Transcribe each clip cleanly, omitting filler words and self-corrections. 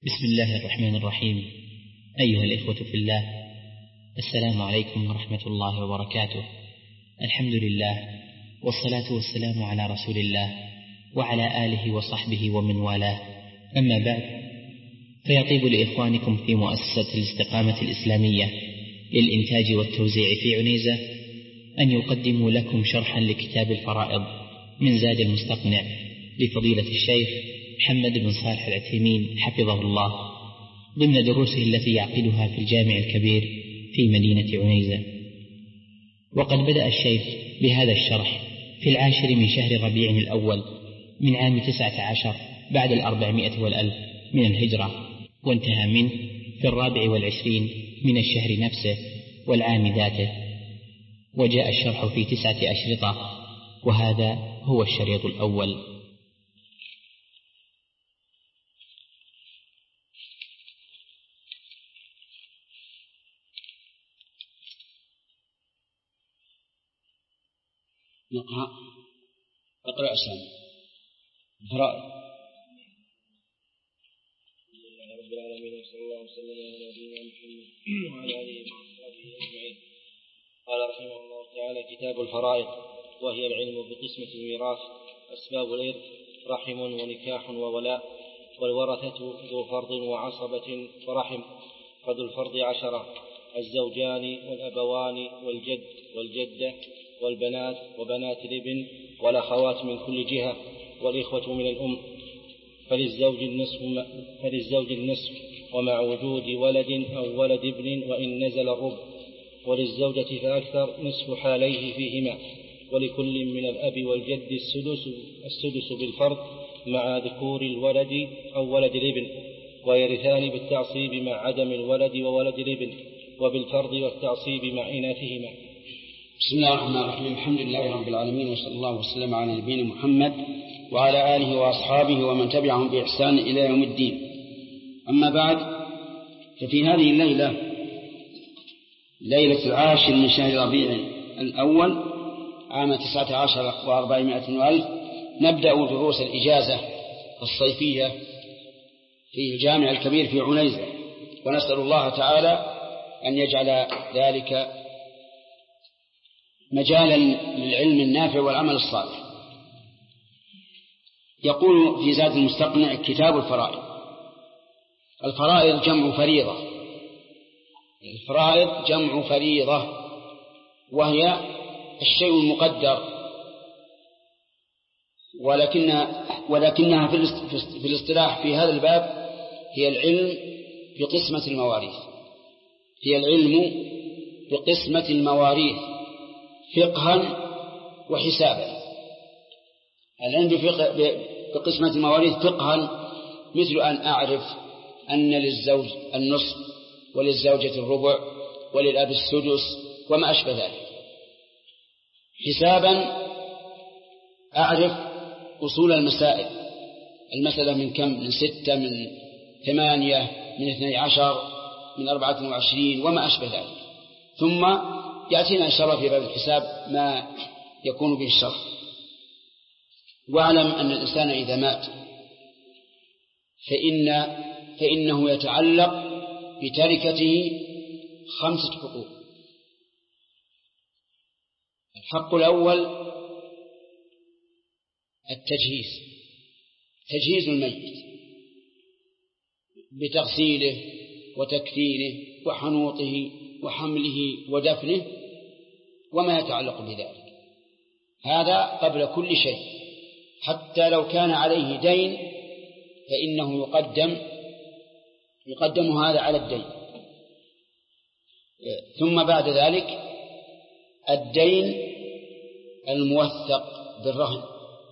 بسم الله الرحمن الرحيم. أيها الإخوة في الله، السلام عليكم ورحمة الله وبركاته. الحمد لله، والصلاة والسلام على رسول الله وعلى آله وصحبه ومن والاه، أما بعد، فيطيب لإخوانكم في مؤسسة الاستقامة الإسلامية للإنتاج والتوزيع في عنيزة أن يقدموا لكم شرحا لكتاب الفرائض من زاد المستقنع لفضيلة الشيخ محمد بن صالح العثيمين حفظه الله، ضمن دروسه التي يعقدها في الجامع الكبير في مدينة عنيزة. وقد بدأ الشيخ بهذا الشرح في 10 من شهر ربيع الأول من عام 19 بعد 400 من الهجرة، وانتهى منه في 24 من الشهر نفسه والعام ذاته، وجاء الشرح في 9 أشرطة، وهذا هو الشريط الأول. اقرأ أسامي فرائض. رب العالمين، وصلى الله وسلم على نبينا محمد وعلى آله وصحبه أجمعين. قال رحمه الله تعالى: كتاب الفرائض، وهي العلم بقسمة الميراث. أسباب الإرث: رحم ونكاح وولاء، والورثة ذو فرض وعصبة فرحم، فذو الفرض 10: الزوجان والأبوان والجد والجدة والبنات وبنات الابن والأخوات من كل جهة، والإخوة من الأم. فللزوج النصف ومع وجود ولد أو ولد ابن وإن نزل الربع، وللزوجة فأكثر نصف حاليه فيهما، ولكل من الأب والجد السدس بالفرض مع ذكور الولد أو ولد الابن، ويرثان بالتعصيب مع عدم الولد وولد الابن، وبالفرض والتعصيب مع إناثهما. بسم الله الرحمن الرحيم. الحمد لله رب العالمين، وصلى الله وسلم على نبينا محمد وعلى آله وأصحابه ومن تبعهم بإحسان إلى يوم الدين. أما بعد، ففي هذه الليلة، ليلة 10 من شهر ربيع الأول عام 19 و400 نبدأ دروس الإجازة الصيفية في الجامع الكبير في عنيزة، ونسأل الله تعالى أن يجعل ذلك مجالا للعلم النافع والعمل الصالح. يقول في زاد المستقنع: كتاب الفرائض. الفرائض جمع فريضة. الفرائض جمع فريضة، وهي الشيء المقدر، ولكنها في الاصطلاح في هذا الباب هي العلم بقسمة المواريث. هي العلم بقسمة المواريث فقها وحسابا. العلم بقسمة المواريث فقها مثل أن أعرف أن للزوج النصف وللزوجة الربع وللأب السدس وما أشبه ذلك. حسابا أعرف أصول المسائل، المسألة من كم؟ من 6، من 8، من 12، من 24 وما أشبه ذلك. ثم يأتينا إن شاء الله في باب الحساب ما يكون به الشرح. واعلم أن الإنسان إذا مات فإنه يتعلق بتركته 5 حقوق. الحق الأول التجهيز، تجهيز الميت بتغسيله وتكفينه وحنوطه وحمله ودفنه وما يتعلق بذلك. هذا قبل كل شيء، حتى لو كان عليه دين فإنه يقدم هذا على الدين. ثم بعد ذلك الدين الموثق بالرهن.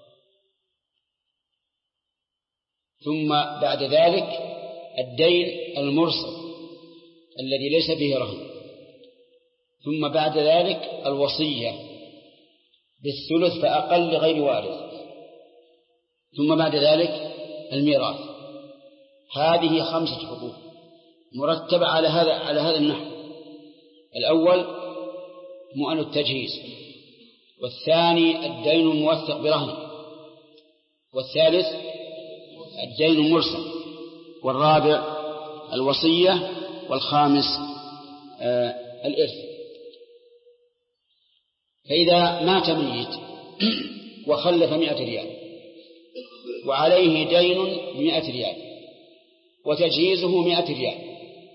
ثم بعد ذلك الدين المرسل الذي ليس فيه رهن. ثم بعد ذلك الوصية بالثلث فأقل لغير وارث. ثم بعد ذلك الميراث. هذه 5 حقوق مرتبة على هذا النحو. الأول مؤن التجهيز، والثاني الدين الموثق برهن، والثالث الدين المرسل، والرابع الوصية، والخامس الإرث. فإذا مات ميت وخلف 100 ريال وعليه دين 100 ريال وتجهيزه 100 ريال،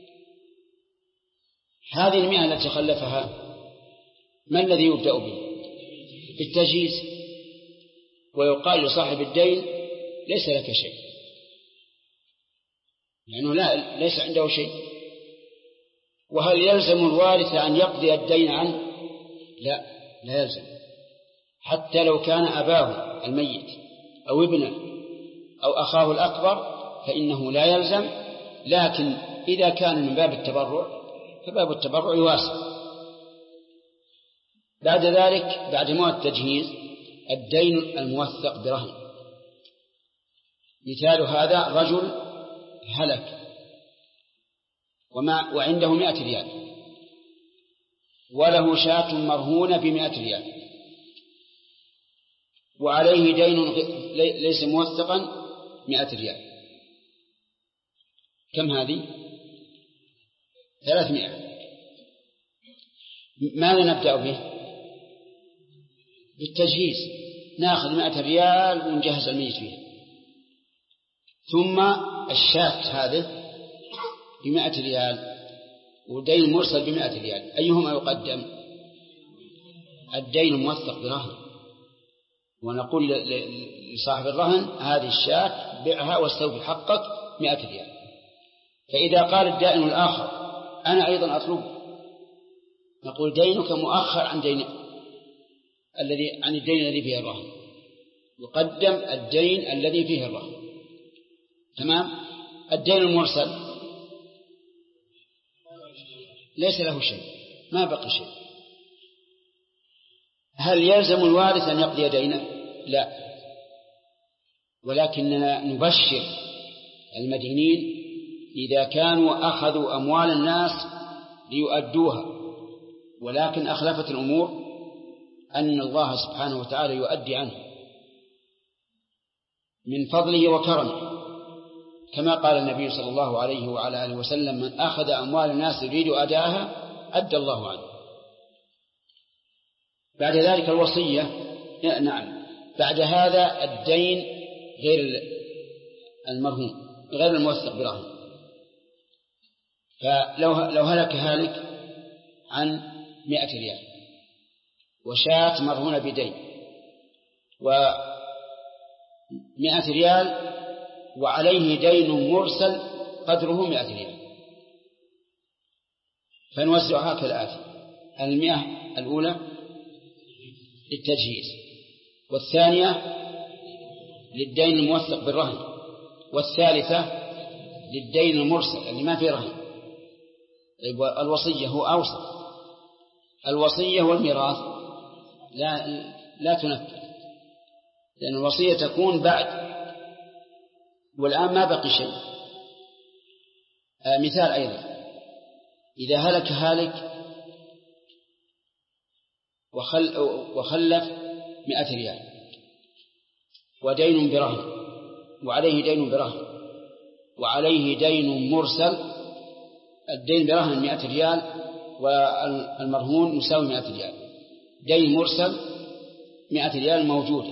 هذه 100 التي خلفها ما الذي يبدأ به؟ بالتجهيز، ويقال لصاحب الدين ليس لك شيء، لأنه ليس عنده شيء. وهل يلزم الوارث أن يقضي الدين عنه؟ لا يلزم، حتى لو كان أباه الميت أو ابنه أو أخاه الأكبر فإنه لا يلزم، لكن إذا كان من باب التبرع فباب التبرع يواسع. بعد ذلك بعد موت التجهيز الدين الموثق برهن. مثال هذا رجل هلك وعنده 100 ريال وله شاة مرهونة ب100 ريال وعليه دين ليس موثقا 100 ريال. كم هذه؟ 300. ماذا نبدأ به؟ بالتجهيز، نأخذ 100 ريال ونجهز الميت فيها، ثم الشاة هذه ب100 ريال ودين مرسل ب100 ريال، أيهما يقدم؟ الدين الموثق برهن، ونقول لصاحب الرهن هذه الشاة بيعها واستوفي حقك 100 ريال. فإذا قال الدائن الآخر أنا أيضا أطلب، نقول دينك مؤخر عن الدين الذي فيه الرهن، يقدم الدين الذي فيه الرهن. تمام. الدين المرسل ليس له شيء، ما بقي شيء. هل يلزم الوارث أن يقضي دينه؟ لا، ولكننا نبشر المدينين إذا كانوا أخذوا أموال الناس ليؤدوها ولكن أخلفت الأمور أن الله سبحانه وتعالى يؤدي عنه من فضله وكرمه، كما قال النبي صلى الله عليه وعلى آله وسلم من أخذ أموال الناس يريد أداءها أدى الله عنه. بعد ذلك الوصية، نعم، بعد هذا الدين غير المرهون غير الموثق برهن. فلو هلك هالك عن 100 ريال وشاة مرهونة بدين 100 ريال وعليه دين مرسل قدره 100 ريال، فنوزعها كالآتي: 100 الأولى للتجهيز، والثانية للدين الموثق بالرهن، والثالثة للدين المرسل اللي ما فيه رهن. طيب الوصية هو أوسط. الوصية والميراث لا تنفذ، لأن الوصية تكون بعد، والآن ما بقي شيء. مثال أيضا: إذا هلك هالك وخلف 100 ريال ودين برهن وعليه دين برهن وعليه دين مرسل، الدين برهن 100 ريال والمرهون يساوي 100 ريال، دين مرسل 100 ريال موجودة،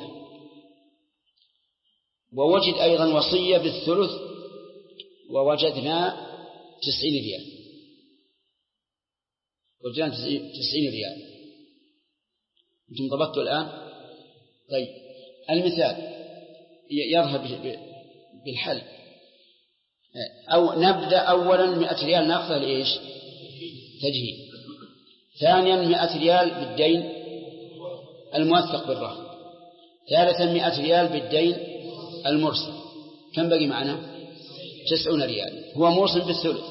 ووجد أيضا وصية بالثلث ووجدنا 90 ريال، وجدنا 90 ريال. أنتم ضبطتوا الآن؟ طيب المثال يظهر بالحل. أو نبدأ أولا 100 ريال نأخذها لإيش؟ تجهيز. ثانيا 100 ريال بالدين الموثق بالرهن. ثالثا 100 ريال بالدين المرسل. كم بقي معنا؟ 90 ريال، هو موصل بالثلث.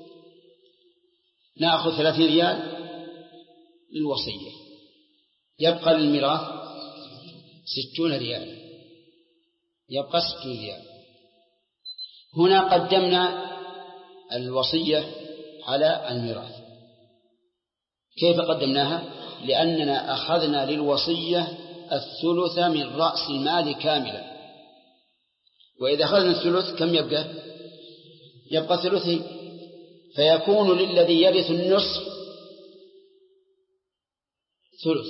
نأخذ 30 ريال للوصية، يبقى للميراث 60 ريال، يبقى 60 ريال. هنا قدمنا الوصية على الميراث. كيف قدمناها؟ لأننا أخذنا للوصية الثلث من رأس المال كاملا، وإذا أخذنا الثلث كم يبقى؟ يبقى ثلثين، فيكون للذي يرث النصف ثلث،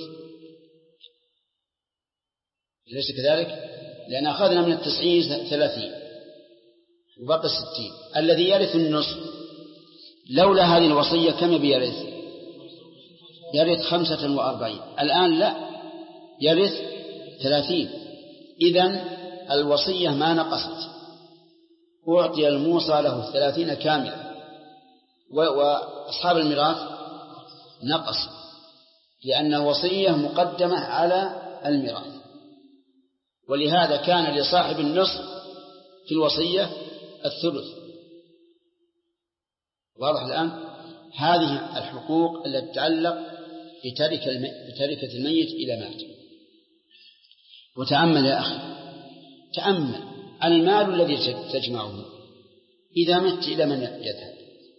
ليس كذلك؟ لأن أخذنا من 90 30 وبقى 60. الذي يرث النصف لولا هذه الوصية كم بيرث؟ يرث 45. الآن لا، يرث 30. إذن الوصية ما نقصت، أعطي الموصى له 30 كاملة، وأصحاب الميراث نقص، لأن الوصية مقدمة على الميراث. ولهذا كان لصاحب النصف في الوصية الثلث. واضح الآن؟ هذه الحقوق التي تتعلق بتركة الميت إلى مات. وتأمل يا أخي، تأمل المال الذي تجمعه إذا مت إلى من يذهب؟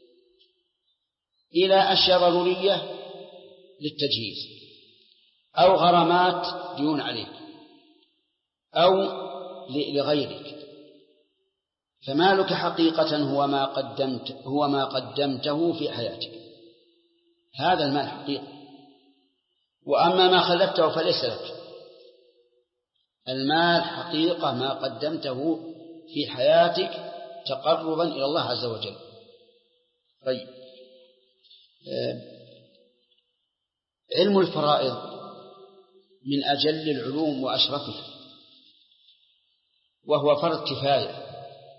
إلى أشياء ضرورية للتجهيز، أو غرامات ديون عليك، أو لغيرك. فمالك حقيقة هو ما قدمته في حياتك، هذا المال حقيقة. وأما ما خلفته فليس لك. المال حقيقة ما قدمته في حياتك تقربا إلى الله عز وجل. طيب، علم الفرائض من أجل العلوم وأشرفها، وهو فرض كفاية.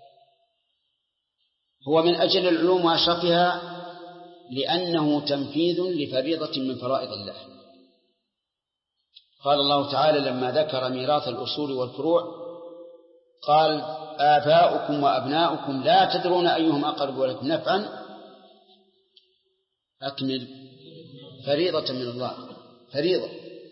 هو من أجل العلوم وأشرفها لأنه تنفيذ لفريضة من فرائض الله. قال الله تعالى لما ذكر ميراث الأصول والفروع قال آباؤكم وأبناؤكم لا تدرون أيهم أقرب لكم نفعا أكمل فريضة من الله، فريضة.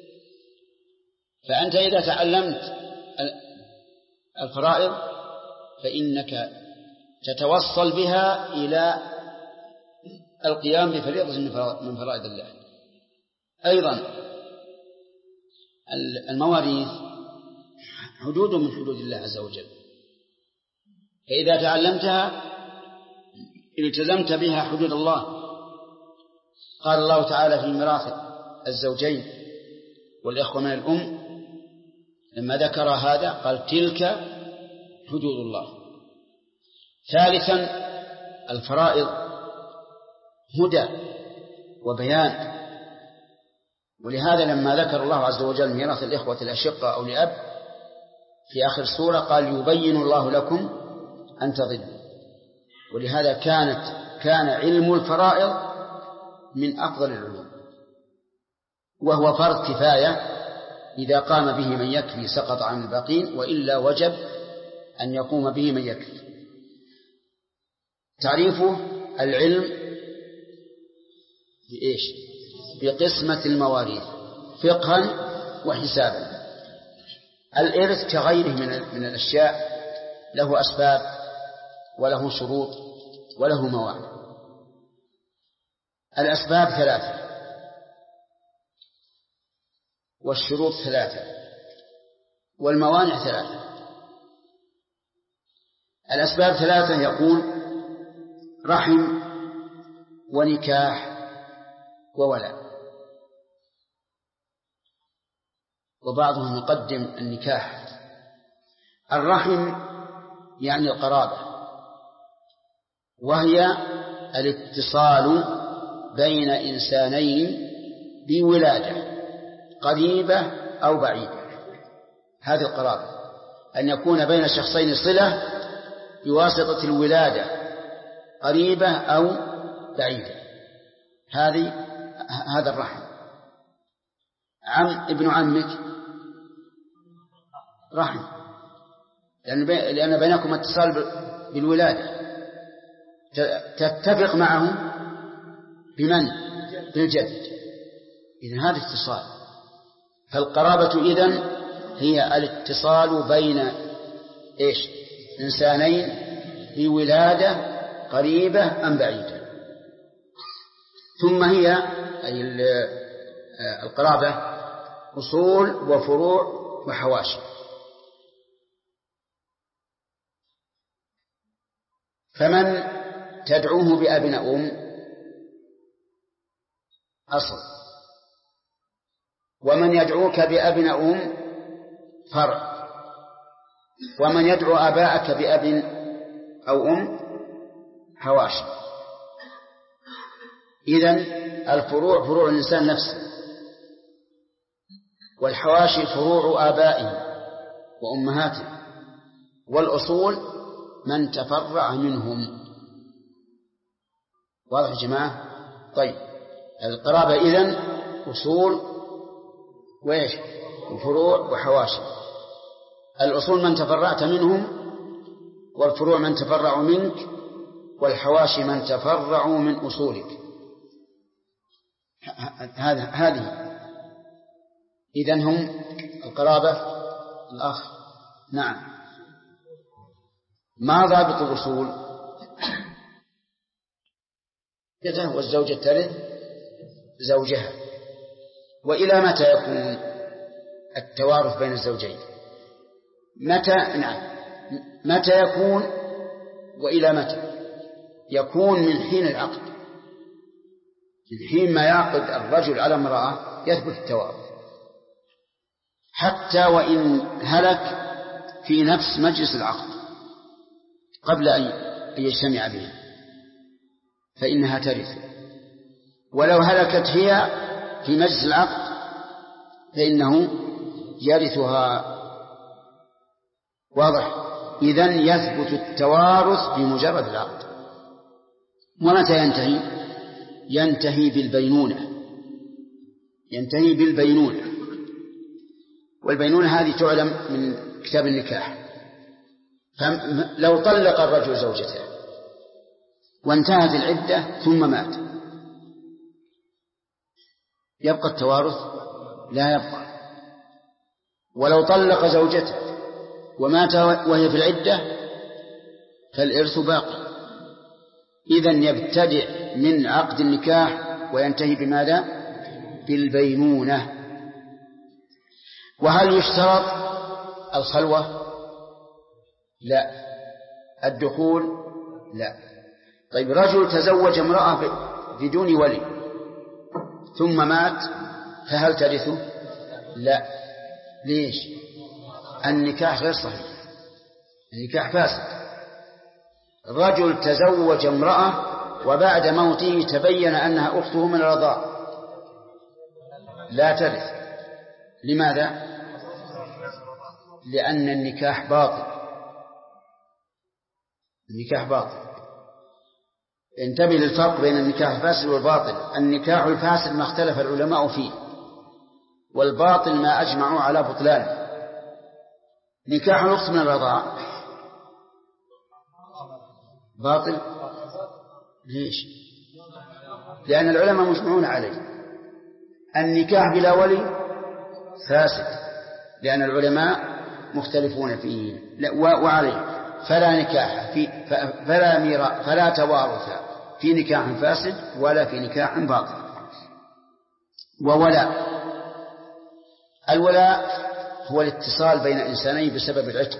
فأنت إذا تعلمت الفرائض فإنك تتوصل بها إلى القيام بفريضة من فرائض الله. أيضا المواريث حدود من حدود الله عز وجل، فإذا تعلمتها التزمت بها حدود الله. قال الله تعالى في ميراث الزوجين والإخوة من الأم لما ذكر هذا قال تلك حدود الله. ثالثا الفرائض هدى وبيان، ولهذا لما ذكر الله عز وجل ميراث الإخوة الأشقة أو لأب في آخر السورة قال يبين الله لكم أن تضلوا. ولهذا كان علم الفرائض من أفضل العلوم، وهو فرض كفاية، إذا قام به من يكفي سقط عن الباقين، وإلا وجب أن يقوم به من يكفي. تعريفه العلم بإيش؟ بقسمة المواريث فقها وحسابا. الإرث كغيره من الأشياء له أسباب وله شروط وله موانع. الأسباب 3 والشروط 3 والموانع 3. الأسباب 3 يقول رحم ونكاح وولاء، وبعضهم يقدم النكاح. الرحم يعني القرابة، وهي الاتصال بين إنسانين بولادة قريبة أو بعيدة. هذه القرابة، أن يكون بين شخصين صلة بواسطة الولادة قريبة أو بعيدة. هذا الرحم. ابن عمك رحم، لأن بينكم اتصال بالولادة، تتفق معه بمن؟ بالجد. إذن هذا اتصال. فالقرابة إذن هي الاتصال بين إيش؟ إنسانين بولادة قريبة أم بعيدة. ثم هي أي القرابة أصول وفروع وحواشي. فمن تدعوه بأب أو أم أصل، ومن يدعوك بأب أو أم فرع، ومن يدعو آباءك بأب أو أم حواشي. إذن الفروع فروع الإنسان نفسه، والحواشي فروع آبائه وأمهاته، والأصول من تفرع منهم. واضح يا جماعة؟ طيب، القرابة إذن أصول وإيش؟ وفروع وحواشي. الأصول من تفرعت منهم، والفروع من تفرعوا منك، والحواشي من تفرعوا من أصولك. هذه إذن هم القرابة الأخ. نعم. ما ضابط الأصول؟ والزوجة ترث زوجها. وإلى متى يكون التوارث بين الزوجين؟ متى يكون وإلى متى؟ يكون من حين العقد، من حين ما يعقد الرجل على امرأة يثبت التوارث، حتى وإن هلك في نفس مجلس العقد قبل أن يجتمع به فإنها ترث، ولو هلكت هي في مجلس العقد فإنه يرثها. واضح؟ إذن يثبت التوارث بمجرد العقد. ومتى ينتهي؟ ينتهي بالبينونة. ينتهي بالبينونة، والبينونة هذه تعلم من كتاب النكاح. لو طلق الرجل زوجته وانتهت العدة ثم مات، يبقى التوارث؟ لا يبقى. ولو طلق زوجته ومات وهي في العدة فالإرث باقي. إذن يبتدئ من عقد النكاح وينتهي بماذا؟ بالبينونة. وهل يشترط الخلوة؟ لا. الدخول؟ لا. طيب، رجل تزوج امرأة بدون ولي ثم مات، فهل ترثه؟ لا. ليش؟ النكاح غير صحيح، النكاح فاسد. رجل تزوج امرأة وبعد موته تبين أنها أخته من الرضاع، لا ترث. لماذا؟ لأن النكاح باطل. النكاح باطل. انتبه للفرق بين النكاح الفاسد والباطل. النكاح الفاسد ما اختلف العلماء فيه، والباطل ما أجمعوا على بطلانه. نكاح الأخت من الرضاع باطل. ليش؟ لأن العلماء مجمعون عليه. النكاح بلا ولي فاسد، لأن العلماء مختلفون فيه وعليه. فلا نكاح فلا توارث في نكاح فاسد ولا في نكاح باطل. وولاء، الولاء هو الاتصال بين إنسانين بسبب العتق.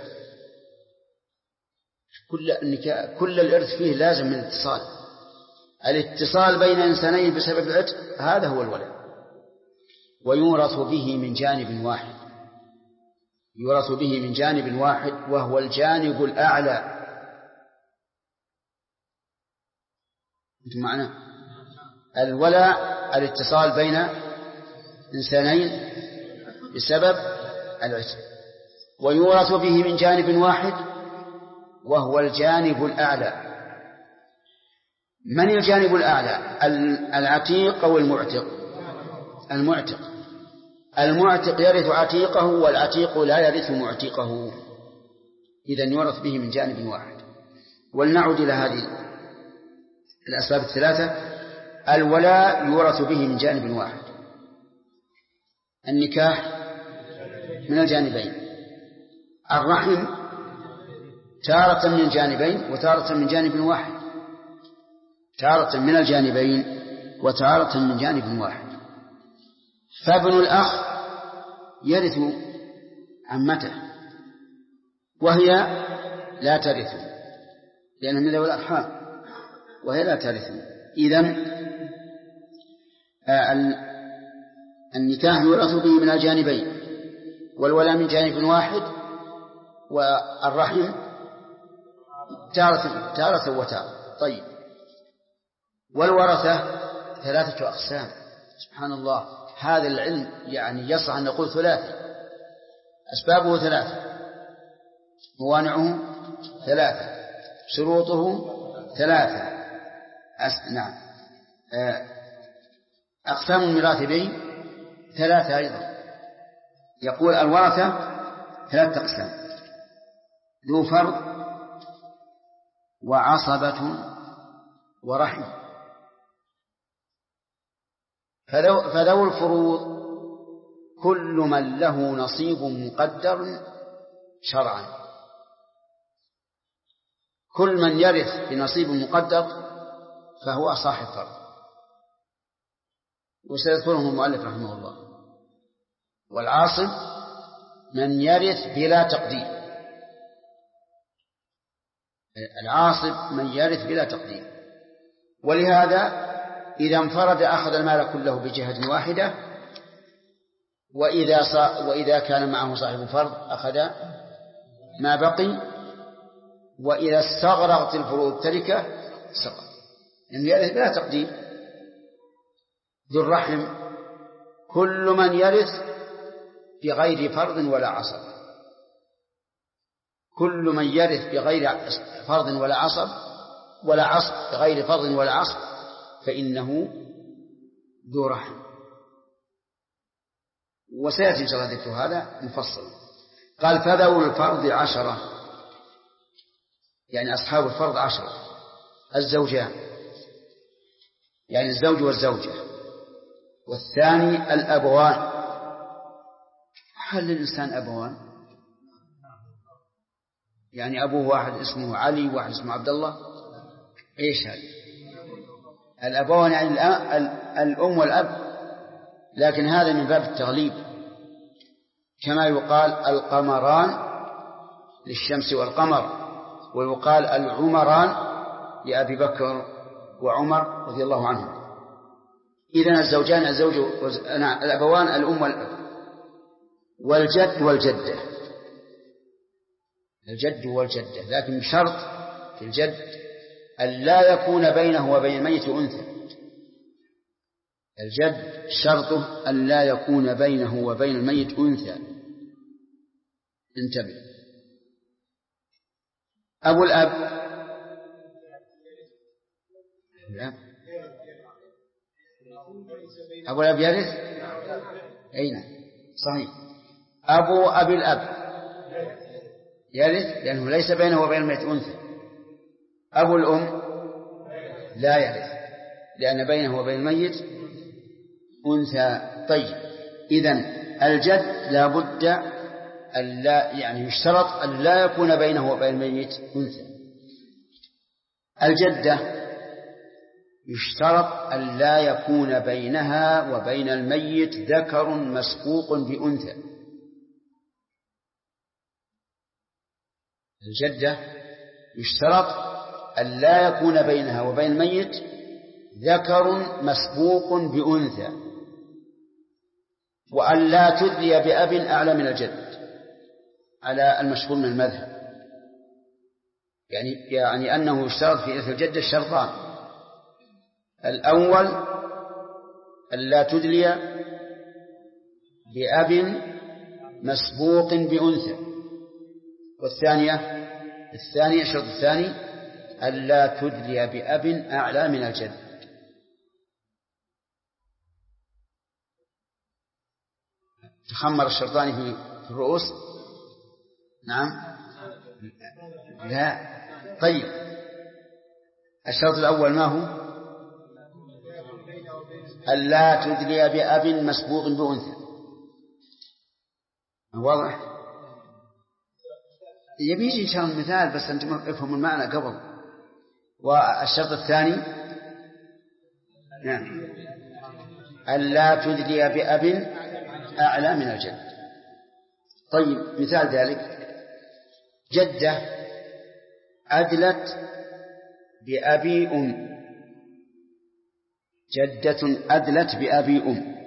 كل الإرث فيه لازم من الاتصال بين إنسانين بسبب العتق، هذا هو الولاء. ويورث به من جانب واحد، يورث به من جانب واحد وهو الجانب الأعلى. أنتم معنا؟ الولاء الاتصال بين إنسانين بسبب العتق، ويورث به من جانب واحد وهو الجانب الأعلى. من الجانب الأعلى؟ العتيق أو المعتق؟ المعتق. المعتق يرث عتيقه، والعتيق لا يرث معتقه. إذن يورث به من جانب واحد. ولنعود إلى هذه الأسباب الثلاثة. الولاء يورث به من جانب واحد، النكاح من الجانبين، الرحم تارة من الجانبين وتارة من جانب واحد، تارة من الجانبين وتارة من جانب واحد. فابن الأخ يرث عمته وهي لا ترث لأنها من ذوي الأرحام، وهي لا ترثني. إذن النكاح يورث به من الجانبين، والولاء من جانب واحد، والرحم تارة وتارة. طيب، والورثة 3 أقسام. سبحان الله، هذا العلم يعني يصح أن نقول 3. أسبابه 3، موانعه 3، شروطه 3. نعم. أقسام الميراث به 3 أيضا. يقول الورثة 3 أقسام: ذو فرض، وعصبة، ورحم. فذو الفروض كل من له نصيب مقدر شرعا. كل من يرث بنصيب مقدر فهو صاحب فرض، وسيذكرهم المؤلف رحمه الله. والعاصب من يرث بلا تقدير. العاصب من يرث بلا تقدير. ولهذا إذا انفرد أخذ المال كله بجهة واحدة، وإذا كان معه صاحب فرض أخذ ما بقي، وإذا استغرقت الفروض تركة سقط، لأنه يرث بلا تقدير. ذو الرحم كل من يرث بغير فرض ولا عصب. كل من يرث بغير فرض ولا عصب بغير فرض ولا عصب فإنه ذو رحم. وسيأتي إن شاء الله ذكر هذا مفصل. قال: فذو الفرض 10، يعني أصحاب الفرض 10: الزوجان، يعني الزوج والزوجة، والثاني الأبوان. هل للإنسان أبوان؟ يعني أبوه واحد اسمه علي وواحد اسمه عبد الله؟ إيش هذا؟ الأبوان يعني الأم والأب، لكن هذا من باب التغليب، كما يقال القمران للشمس والقمر، ويقال العمران لأبي بكر وعمر رضي الله عنهم. إذن الزوجان الأبوان الأم والأب، والجد والجدة. الجد والجدة، لكن بشرط في الجد أن لا يكون بينه وبين الميت أنثى. الجد شرطه أن لا يكون بينه وبين الميت أنثى. انتبه. أبو الأب أبو الأب يرث؟ أين؟ صحيح. أبو أبي الأب يرث لأنه ليس بينه وبين الميت أنثى. أبو الأم لا يرث لأن بينه وبين الميت أنثى. طيب، إذن الجد لا بد يعني يشترط أن لا يكون بينه وبين الميت أنثى. الجدة يشترط أن لا يكون بينها وبين الميت ذكر مسبوق بأنثى. الجدة يشترط أن لا يكون بينها وبين الميت ذكر مسبوق بأنثى، وأن لا تدلي بأب أعلى من الجد على المشهور من المذهب. يعني أنه يشترط في إرث الجدة شرطان: الأول أن لا تدلي بأب مسبوق بأنثى، والثانية الشرط الثاني أن لا تدلي بأب أعلى من الجد. تخمر الشرطان في الرؤوس؟ نعم؟ لا. طيب، الشرط الأول ما هو؟ أن لا تدلي بأب مسبوق بأنثى. واضح؟ يبيجي إن شاء الله مثال، بس أنتم افهموا المعنى قبل. والشرط الثاني نعم أن لا تدلي بأب أعلى من الجد. طيب، مثال ذلك: جدة أدلت بأبي أم، جدة أدلت بأبي أم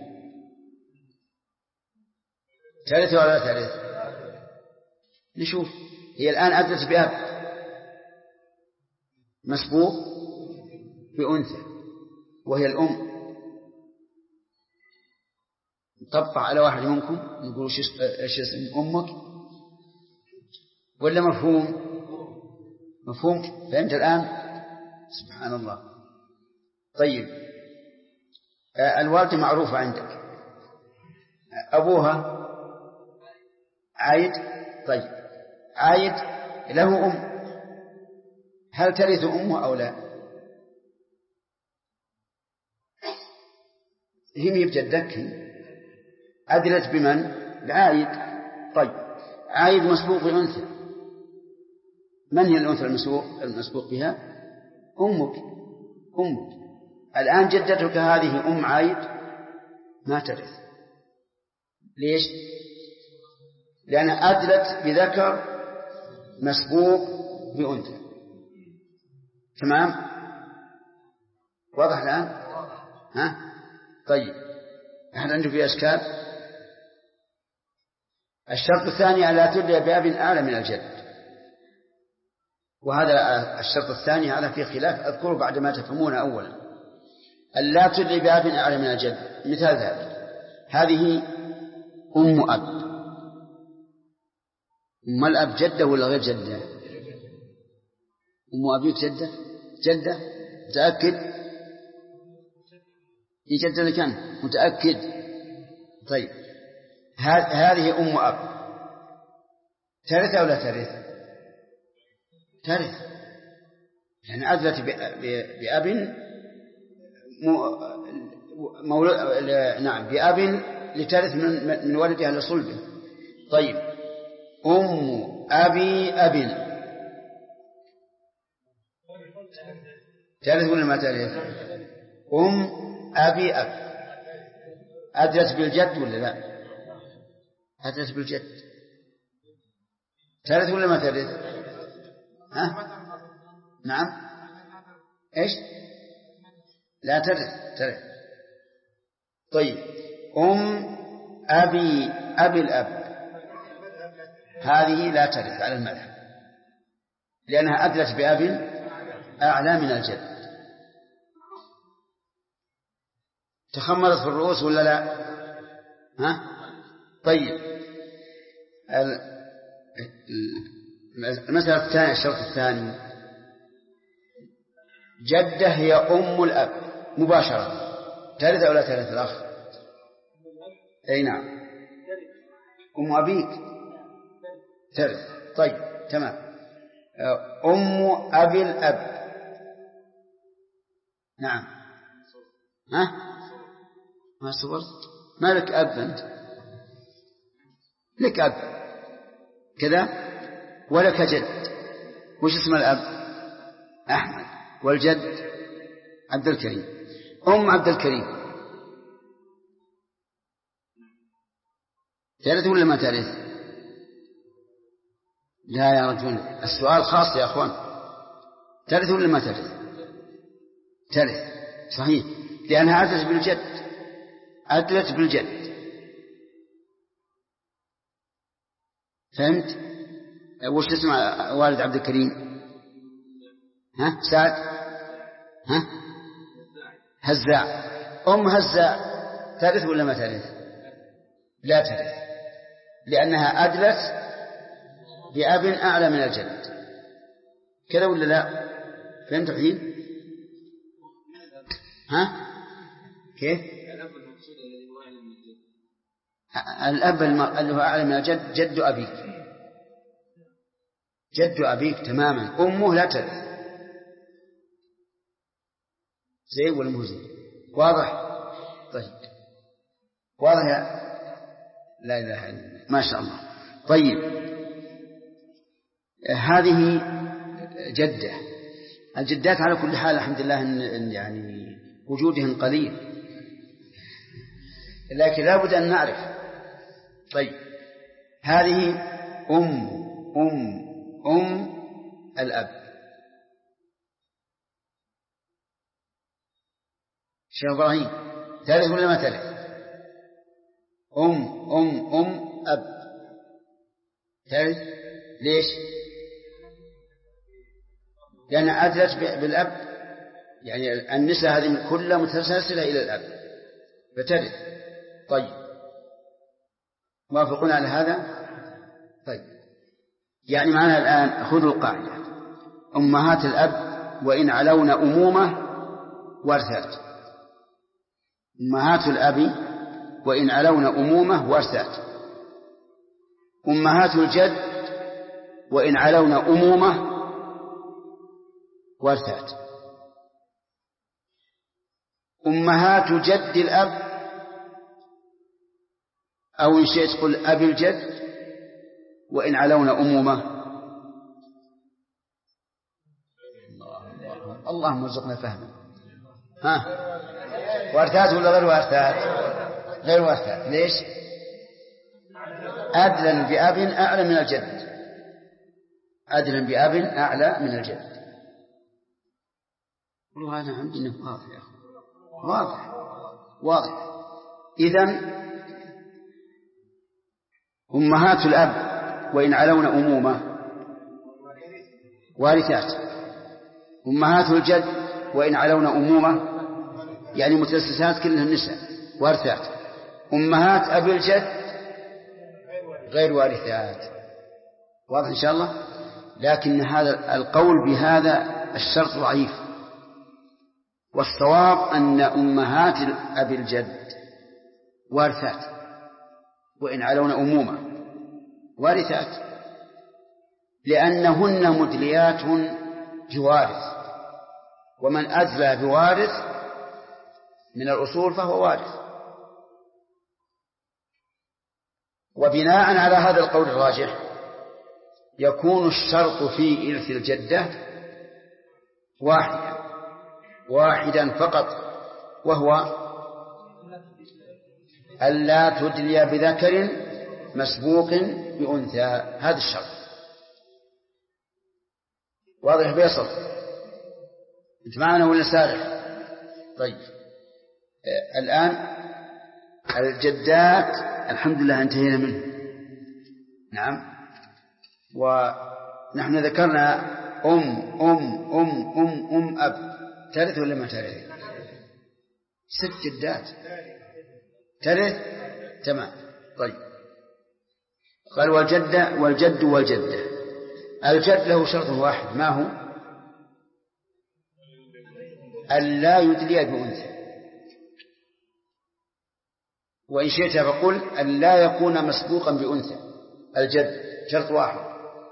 ترث ولا لا ترث؟ نشوف. هي الآن أدلت بأب مسبوق بأنثى وهي الأم. نطبق على واحد منكم نقول ايش اسم أمك ولا مفهوم؟ مفهوم. فهمت الآن؟ سبحان الله. طيب الوالدة معروفة عندك، أبوها عايد. طيب عايد له أم، هل ترث أمه أو لا؟ هي بجدك أدلت بمن؟ بعايد. طيب عايد مسبوق بأنثى، من هي الأنثى المسبوق بها؟ أمك. الآن جدتك هذه أم عايد ما ترث. ليش؟ لأن أدلت بذكر مسبوق بأنثى. تمام؟ واضح الآن؟ ها؟ طيب أحد عنده في أشكال؟ الشرط الثاني ألا تدلي بأب أعلى من الجد، وهذا الشرط الثاني هذا فيه خلاف أذكره بعد ما تفهمون. أولا ألا تدلي بأب أعلى من الجد، مثال ذلك هذه أم أب، أم الأب جدة ولا غير جدة؟ أم أبيك جدة متأكد؟ هي جدة لكن متأكد؟ طيب هذه أم أب ترث أو لا ترث؟ ترث، يعني أدلت بأب نعم بأب لترث من ولدها لصلبه. طيب أم أبي أب ترث ولا ما ترث؟ أم أبي أب أدلت بالجد ولا لا؟ أدلت بالجد، ترث ولا ما ترث؟ ها؟ نعم. إيش؟ لا ترث. طيب أم أبي الأب هذه لا ترث على المذهب، لأنها أدلت بأب أعلى من الجد. تخمرت في الرؤوس ولا لا؟ ها؟ طيب المسألة الثانية، الشرط الثاني جدة هي أم الأب مباشرة، ترث أو لا ترث الأخ؟ أي نعم. أم أبيك ترث. طيب تمام. أم أبي الأب نعم. ها؟ ما صبرت؟ ما لك أب أنت؟ لك أب كذا ولك جد. وش اسم الأب؟ أحمد. والجد عبد الكريم. أم عبد الكريم ترث ولا ما ترث؟ لا يا رجل، السؤال خاص يا أخوان. ترث ولا ما ترث؟ ترث صحيح، لأنها أدلت بالجد. فهمت؟ وش اسم والد عبد الكريم؟ ها؟ سعد؟ ها؟ هزاع. أم هزاع ترث ولا ما ترث؟ لا ترث، لأنها أدلت بأب أعلى من الجد. كذا ولا لا؟ فهمت الحين؟ ها؟ كيف؟ الأب اللي هو أعلى من الجد جد أبيك، جد أبيك تماما. أمه لا ترث. زي ولا مو زي؟ واضح؟ طيب واضح يا لا إله إلا الله، ما شاء الله. طيب هذه جدة. الجدات على كل حال الحمد لله إن يعني وجودهن قليل، لكن لا بد أن نعرف. طيب هذه أم الأب شيخ إبراهيم ترث ولا ما ترث؟ أب ترث. ليش؟ لأن أدلت بالأب، يعني النساء هذه كلها متسلسلة إلى الأب فترث. طيب موافقون على هذا؟ طيب يعني معنا الآن خذوا القاعدة: أمهات الأب وإن علون أمومة ورثات. أمهات الأب وإن علون أمومة ورثات. أمهات الجد وإن علون أمومة ورثات. أمهات جد الأب أو إن شئت قل أبي الجد وإن علون أمومة. اللهم ارزقنا فهما. ورثات ولا غير ورثات؟ غير ورثات. ليش؟ أدلا بأب أعلى من الجد. أدلا بأب أعلى من الجد. والله أنا عندي إنه واضح يا أخي، واضح. إذن أمهات الأب وإن علون أمومة وارثات. أمهات الجد وإن علون أمومة يعني متأسسات كلها النساء وارثات. أمهات أبي الجد غير وارثات. واضح إن شاء الله. لكن هذا القول بهذا الشرط ضعيف، والصواب أن أمهات أبي الجد وارثات وإن علون أمومة وارثات، لأنهن مدليات بوارث، ومن أدلى بوارث من الأصول فهو وارث. وبناء على هذا القول الراجح يكون الشرط في إرث الجدة واحدا فقط، وهو ألا تدلي بذكر مسبوق بأنثى. هذا الشرط واضح بيصل؟ أنت معنا ولا سارح؟ طيب الآن الجدات الحمد لله انتهينا منه. نعم. ونحن ذكرنا أم أب ترث ولا ما ترث؟ 6 جدات ترث. تمام. طيب قال والجد والجدة. الجد له شرط واحد، ما هو؟ ألا يدلي بأنثى، وإن شئت فقل ألا يكون مسبوقا بأنثى. الجد شرط واحد.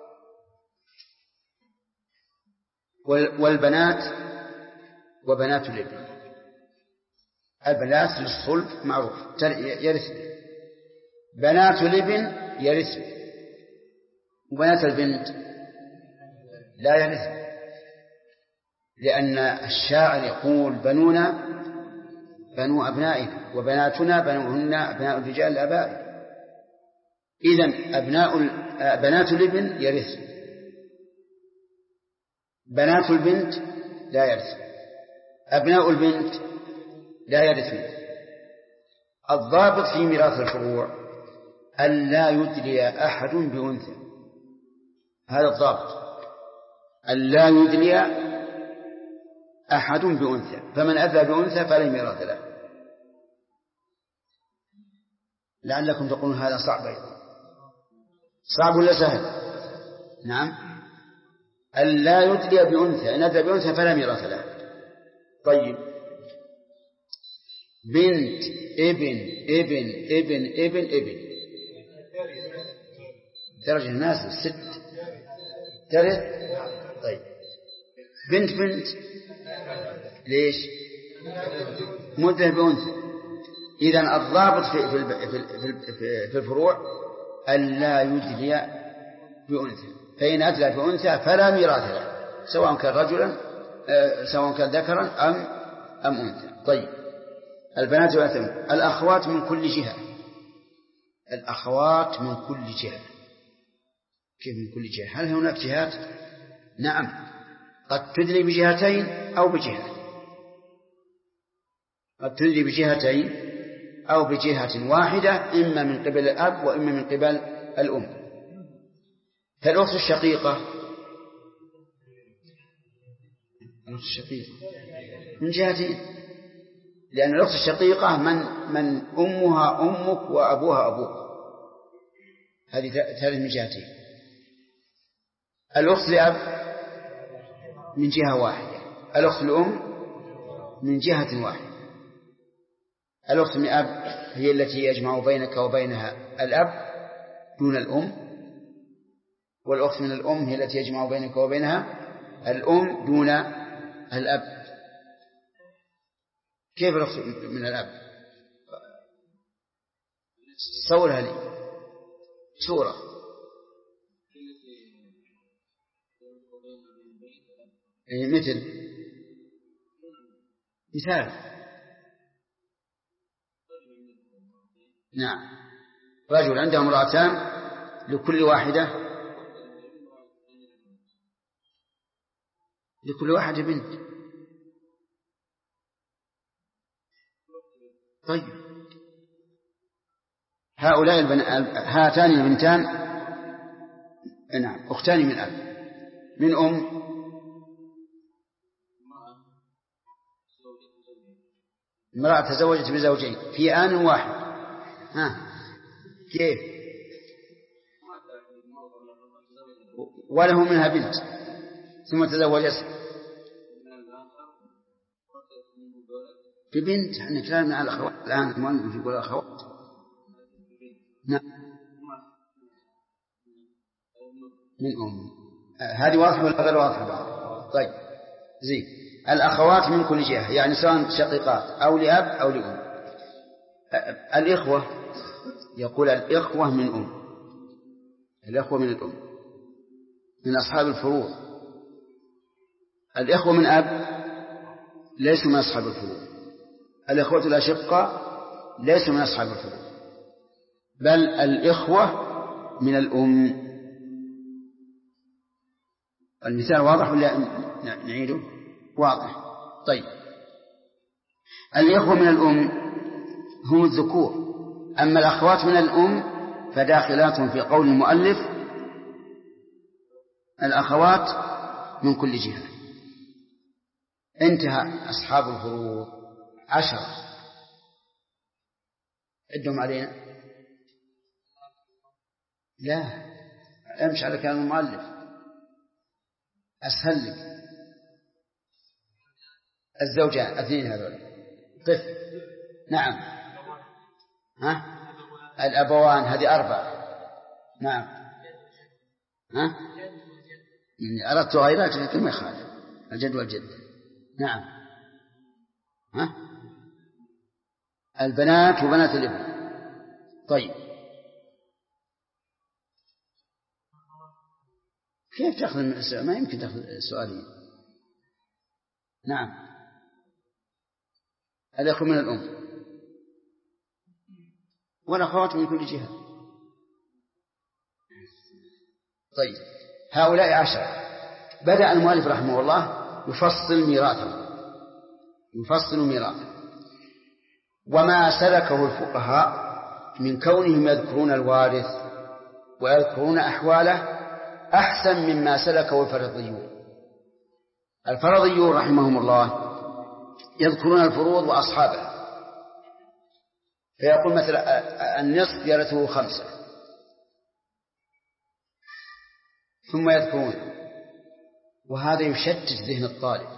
والبنات وبنات الابن. البنات للصلب معروف يرثن، بنات الابن يرثن، وبنات البنت لا يرثن، لأن الشاعر يقول بنونا بنو أبنائنا وبناتنا بنوهن أبناء الرجال الآباء. إذن بنات الابن يرثن، بنات البنت لا يرثن، أبناء البنت لا يرثن. الضابط في ميراث الفروع ألا يدلي أحد بأنثى. هذا الضابط، ألا يدلي أحد بأنثى، فمن أدلى بأنثى فلا ميراث له. لعلكم تقولون هذا صعب أيضا. صعب ولا سهل؟ نعم. ألا يدلي بأنثى، إن أدلى بأنثى فلا ميراث له. طيب بنت ابن ابن ابن ابن ابن درجة الناس 6 ترث. طيب بنت ليش؟ مدلى بأنثى. إذن الضابط في الفروع ألا يدلي بأنثى، فإن أدلى بأنثى فلا ميراث له، سواء كان رجلا سواء كان ذكرا أم أنثى. طيب البنات والأخوات. الأخوات من كل جهة. الأخوات من كل جهة. كيف من كل جهة؟ هل هناك جهات؟ نعم، قد تدلي بجهتين أو بجهة. قد تدري بجهتين أو بجهة واحدة، إما من قبل الأب وإما من قبل الأم. فالأخت الشقيقة من جهتين، لأن الأخت الشقيقة من أمها أمك وأبوها أبوك، هذه ثالث من جهتين. الأخت لأب من جهة واحدة، الأخت الأم من جهة واحدة. الأخت من أب هي التي يجمع بينك وبينها الأب دون الأم، والأخت من الأم هي التي يجمع بينك وبينها الأم دون الأب. كيف الأخت من الأب؟ صورها لي صورة. مثل مثال. نعم، رجل عنده امرأتان لكل واحدة بنت. طيب هاتان البنتان نعم أختان من أب، من أم امرأة تزوجت بزوجين في آن واحد. كيف؟ وله منها بنت ثم تزوجت ببنت. احنا كلامنا على الأخوات الآن، المؤلف يقول الأخوات. نعم من أم. هذه واضحة ولا غير واضحة؟ طيب زين. الأخوات من كل جهة، يعني سواء شقيقات أو لأب أو لأم. الإخوة يقول الإخوة من أم، الإخوة من الأم من أصحاب الفروض. الإخوة من أب ليسوا من أصحاب الفروض، الإخوة الأشقة ليسوا من أصحاب الفروض، بل الإخوة من الأم. المثال واضح ولا نعيده؟ واضح. طيب الإخوة من الأم هم الذكور، أما الأخوات من الأم فداخلات في قول المؤلف الأخوات من كل جهة. انتهى أصحاب الفروض 10. عدهم علينا. لا امشي على كلام المؤلف أسهل لك. الزوجان 2 هذول. طفل. نعم. الأبوان هذه 4. نعم. أردت غيرات لكن ما يخالف، الجد والجد. نعم. البنات وبنات الابن. طيب كيف تأخذ ما يمكن تأخذ سؤالين. نعم الأخوة من الأم والأخوات من كل جهة. طيب هؤلاء 10. بدأ المؤلف رحمه الله يفصل ميراثه وما سلكه الفقهاء من كونهم يذكرون الوارث ويذكرون أحواله أحسن مما سلكه الفرضيون. الفرضيون رحمهم الله يذكرون الفروض وأصحابها، فيقول مثلا النصف يرثه 5 ثم يذكرون، وهذا يشتت ذهن الطالب.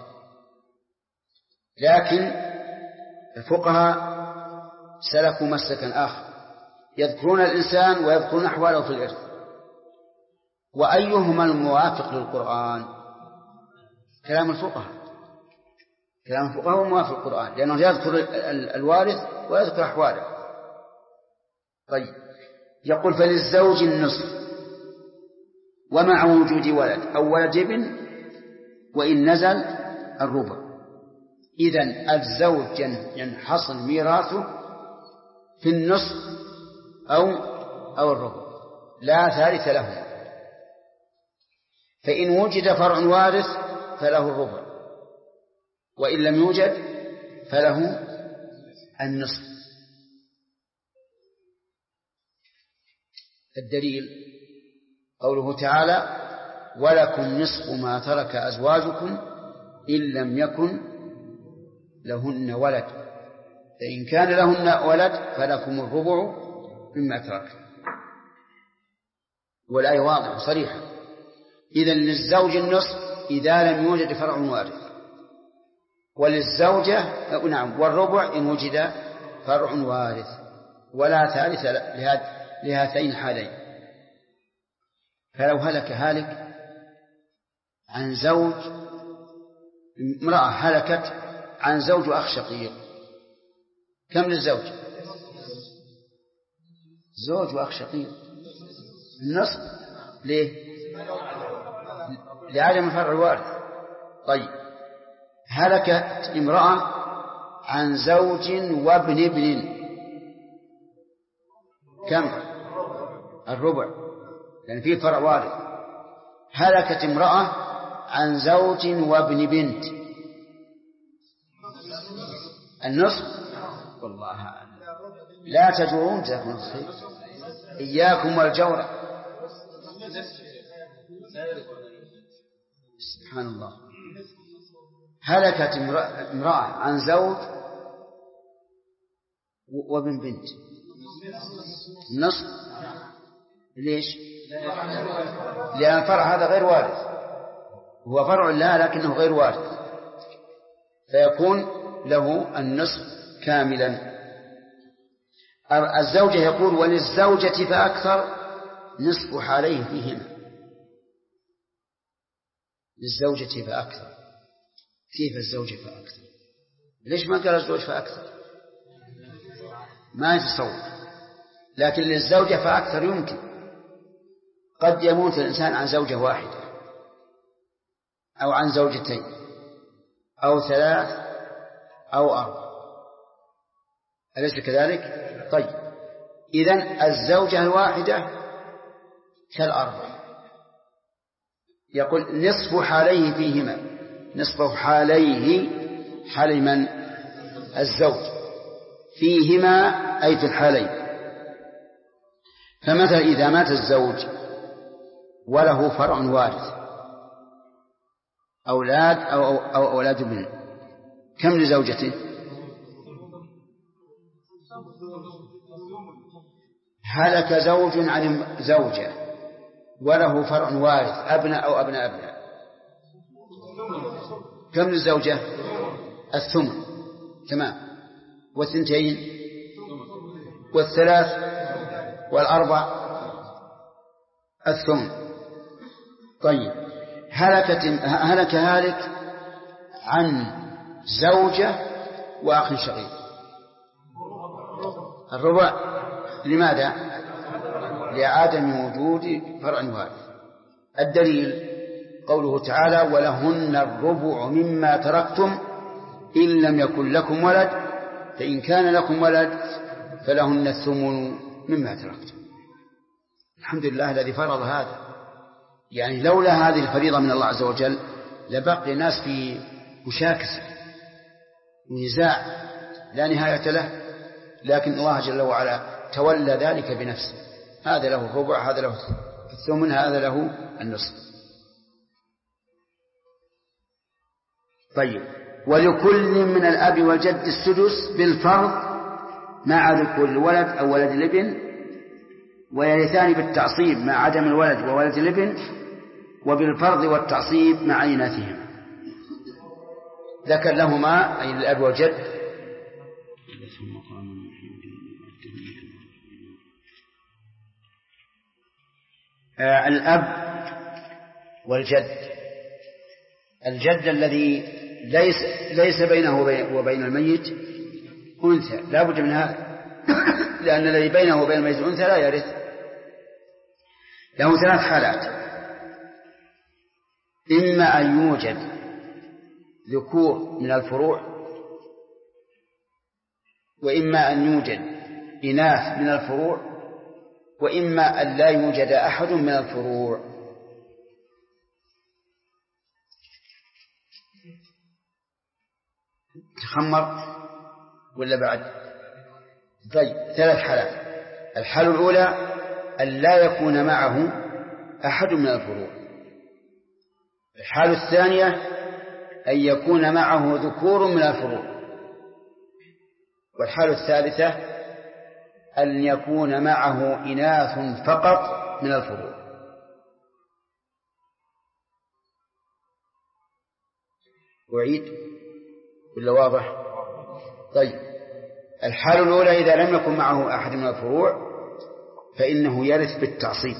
لكن الفقهاء سلكوا مسلكا آخر، يذكرون الإنسان ويذكرون أحواله في الإرث. وأيهما الموافق للقرآن؟ كلام الفقهاء هو موافق للقرآن، لأنه يذكر الوارث ويذكر أحواله. طيب يقول فللزوج النصف ومع وجود ولد أو ولد ابن وإن نزل الربع. إذن الزوج ينحصر ميراثه في النصف أو الربع، لا ثالث له. فإن وجد فرع وارث فله الربع، وإن لم يوجد فله النصف. الدليل قوله تعالى ولكم نصف ما ترك أزواجكم إن لم يكن لهن ولد فإن كان لهن ولد فلكم الربع مما ترك. والآية واضحة صريحة. إذن للزوج النصف إذا لم يوجد فرع وارث، وللزوجة والربع إن وجد فرع وارث، ولا ثالث لهاتين الحالين. فلو هلك هالك عن زوج، امرأة هلكت عن زوج أخ شقيق، كم للزوج؟ زوج وأخ شقيق النصف. ليه؟ لعدم فرع الوارث. طيب هلكت امرأة عن زوج وابن ابن، كم؟ الربع، لأن فيه فرع وارث. هلكت امرأة عن زوج وابن بنت، النصف. والله لا تجورون جزاكم الله خير، إياكم والجور. سبحان الله. هلكت امرأة عن زوج وابن بنت، النصف. ليش؟ لأن فرع هذا غير وارث، هو فرع لا لكنه غير وارث، فيكون له النصف كاملا. الزوجة يقول وللزوجة فأكثر نصف حاليه فيهما. للزوجة فأكثر، كيف الزوجة فأكثر؟ ليش ما قال الزوج فأكثر؟ ما يتصور. لكن للزوجة فأكثر يمكن. قد يموت الإنسان عن زوجة واحدة أو عن زوجتين أو ثلاث أو أربع، أليس كذلك؟ طيب إذن الزوجة الواحدة كالأربع. يقول نصف حاليه فيهما، نصف حاليه، حال من؟ الزوج، فيهما أي في الحالين. فمثلا إذا مات الزوج وله فرع وارث، أولاد أو أولاد ابن، كم لزوجته؟ هلك زوج عن زوجة وله فرع وارث أبناء أو أبناء، كم للزوجة؟ الثمن. تمام. والثنتين والثلاث والأربع الثمن. طيب هلك هالك عن زوجة وأخ شقيق، الربع. لماذا؟ لعدم وجود فرع وارث. الدليل قوله تعالى ولهن الربع مما تركتم إن لم يكن لكم ولد فإن كان لكم ولد فلهن الثمن مما تركتم. الحمد لله الذي فرض هذا. يعني لولا هذه الفريضة من الله عز وجل لبقي الناس في مشاكسة ونزاع لا نهاية له، لكن الله جل وعلا تولى ذلك بنفسه. هذا له الربع، هذا له الثمن، هذا له النصف. طيب ولكل من الأب والجد السدس بالفرض مع ذكور الولد أو ولد الابن، ويرثان بالتعصيب مع عدم الولد وولد الابن، وبالفرض والتعصيب مع إناثهما. ذكر لهما أي الأب والجد الأب والجد. الجد الذي ليس بينه وبين الميت أنثى لا بد من هذا، لأن الذي بينه وبين الميت أنثى لا يرث. له ثلاث حالات: إما أن يوجد ذكور من الفروع، وإما أن يوجد إناث من الفروع، وإما أن لا يوجد أحد من الفروع. تخمر ولا بعد؟ طيب 3 حالات. الحالة الأولى أن لا يكون معه أحد من الفروع. الحالة الثانية أن يكون معه ذكور من الفروع. والحالة الثالثة أن يكون معه إناث فقط من الفروع. أعيد ولا واضح؟ طيب الحالة الأولى إذا لم يكن معه أحد من الفروع فإنه يرث بالتعصيب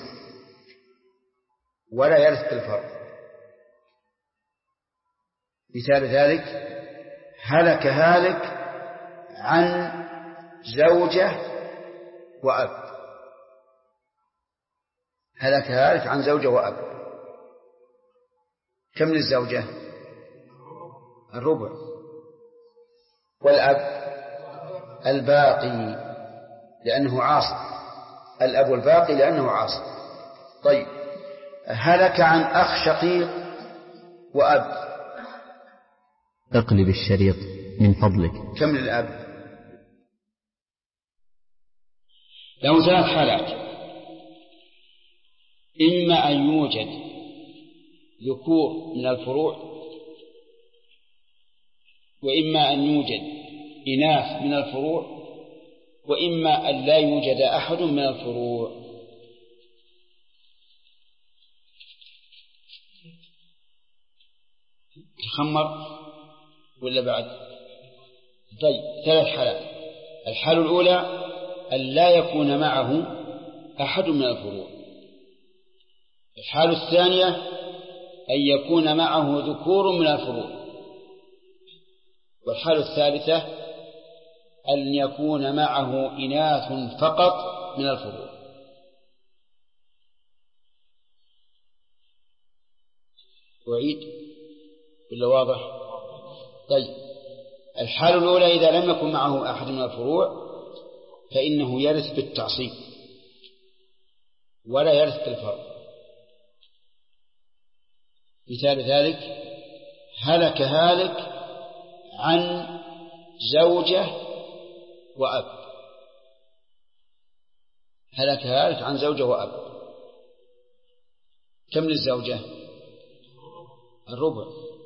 ولا يرث بالفرض. مثال ذلك هلك هالك عن زوجة وأب. هلك هالك عن زوجة وأب. كم للزوجة؟ الربع. والأب الباقي لأنه عاصب. الأب الباقي لأنه عاصب. طيب هلك عن أخ شقيق وأب. اقلب الشريط من فضلك. كم للأب؟ له 3 حالات. إما أن يوجد ذكور من الفروع، وإما أن يوجد إناث من الفروع، وإما أن لا يوجد أحد من الفروع. تخمر ولا بعد؟ طيب 3 حالات. الحالة الأولى أن لا يكون معه أحد من الفروع. الحالة الثانية أن يكون معه ذكور من الفروع. والحالة الثالثة أن يكون معه إناث فقط من الفروع. أعيد ولا واضح؟ طيب الحالة الأولى إذا لم يكن معه أحد من الفروع فإنه يرث بالتعصيب ولا يرث بالفرض. مثال ذلك هلك هالك عن زوجة وأب. هلك هالك عن زوجة وأب. كم للزوجة؟ الربع.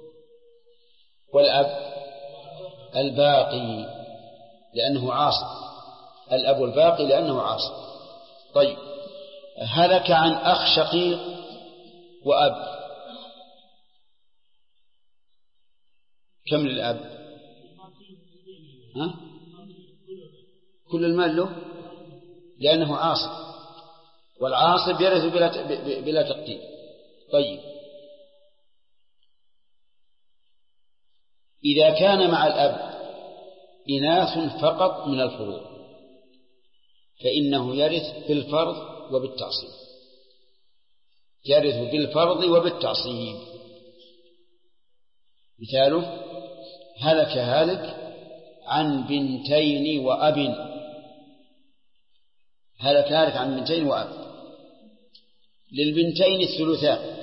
والأب الباقي لأنه عاصب. الأب الباقي لأنه عاصب. طيب هلك عن أخ شقيق وأب. كم للأب؟ كل المال له لأنه عاصب، والعاصب يرث بلا تقدير. طيب إذا كان مع الأب إناث فقط من الفروع فإنه يرث بالفرض وبالتعصيب. يرث بالفرض وبالتعصيب. مثاله هلك هالك عن بنتين وأب. هلك هالك عن بنتين وأب. للبنتين الثلثان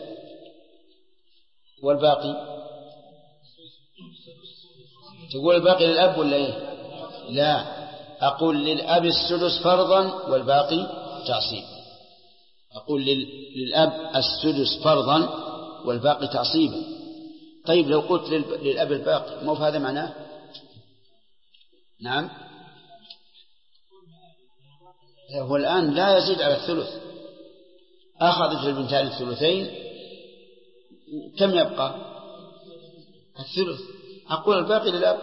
والباقي. تقول الباقي للأب ولا إيه؟ لا، أقول للأب السدس فرضا والباقي تعصيب. أقول للأب السدس فرضا والباقي تعصيبا. طيب لو قلت للأب الباقي مو هذا معناه؟ نعم. هو الآن لا يزيد على الثلث. أخذت البنتان الثلثين، كم يبقى؟ الثلث. أقول الباقي للأب.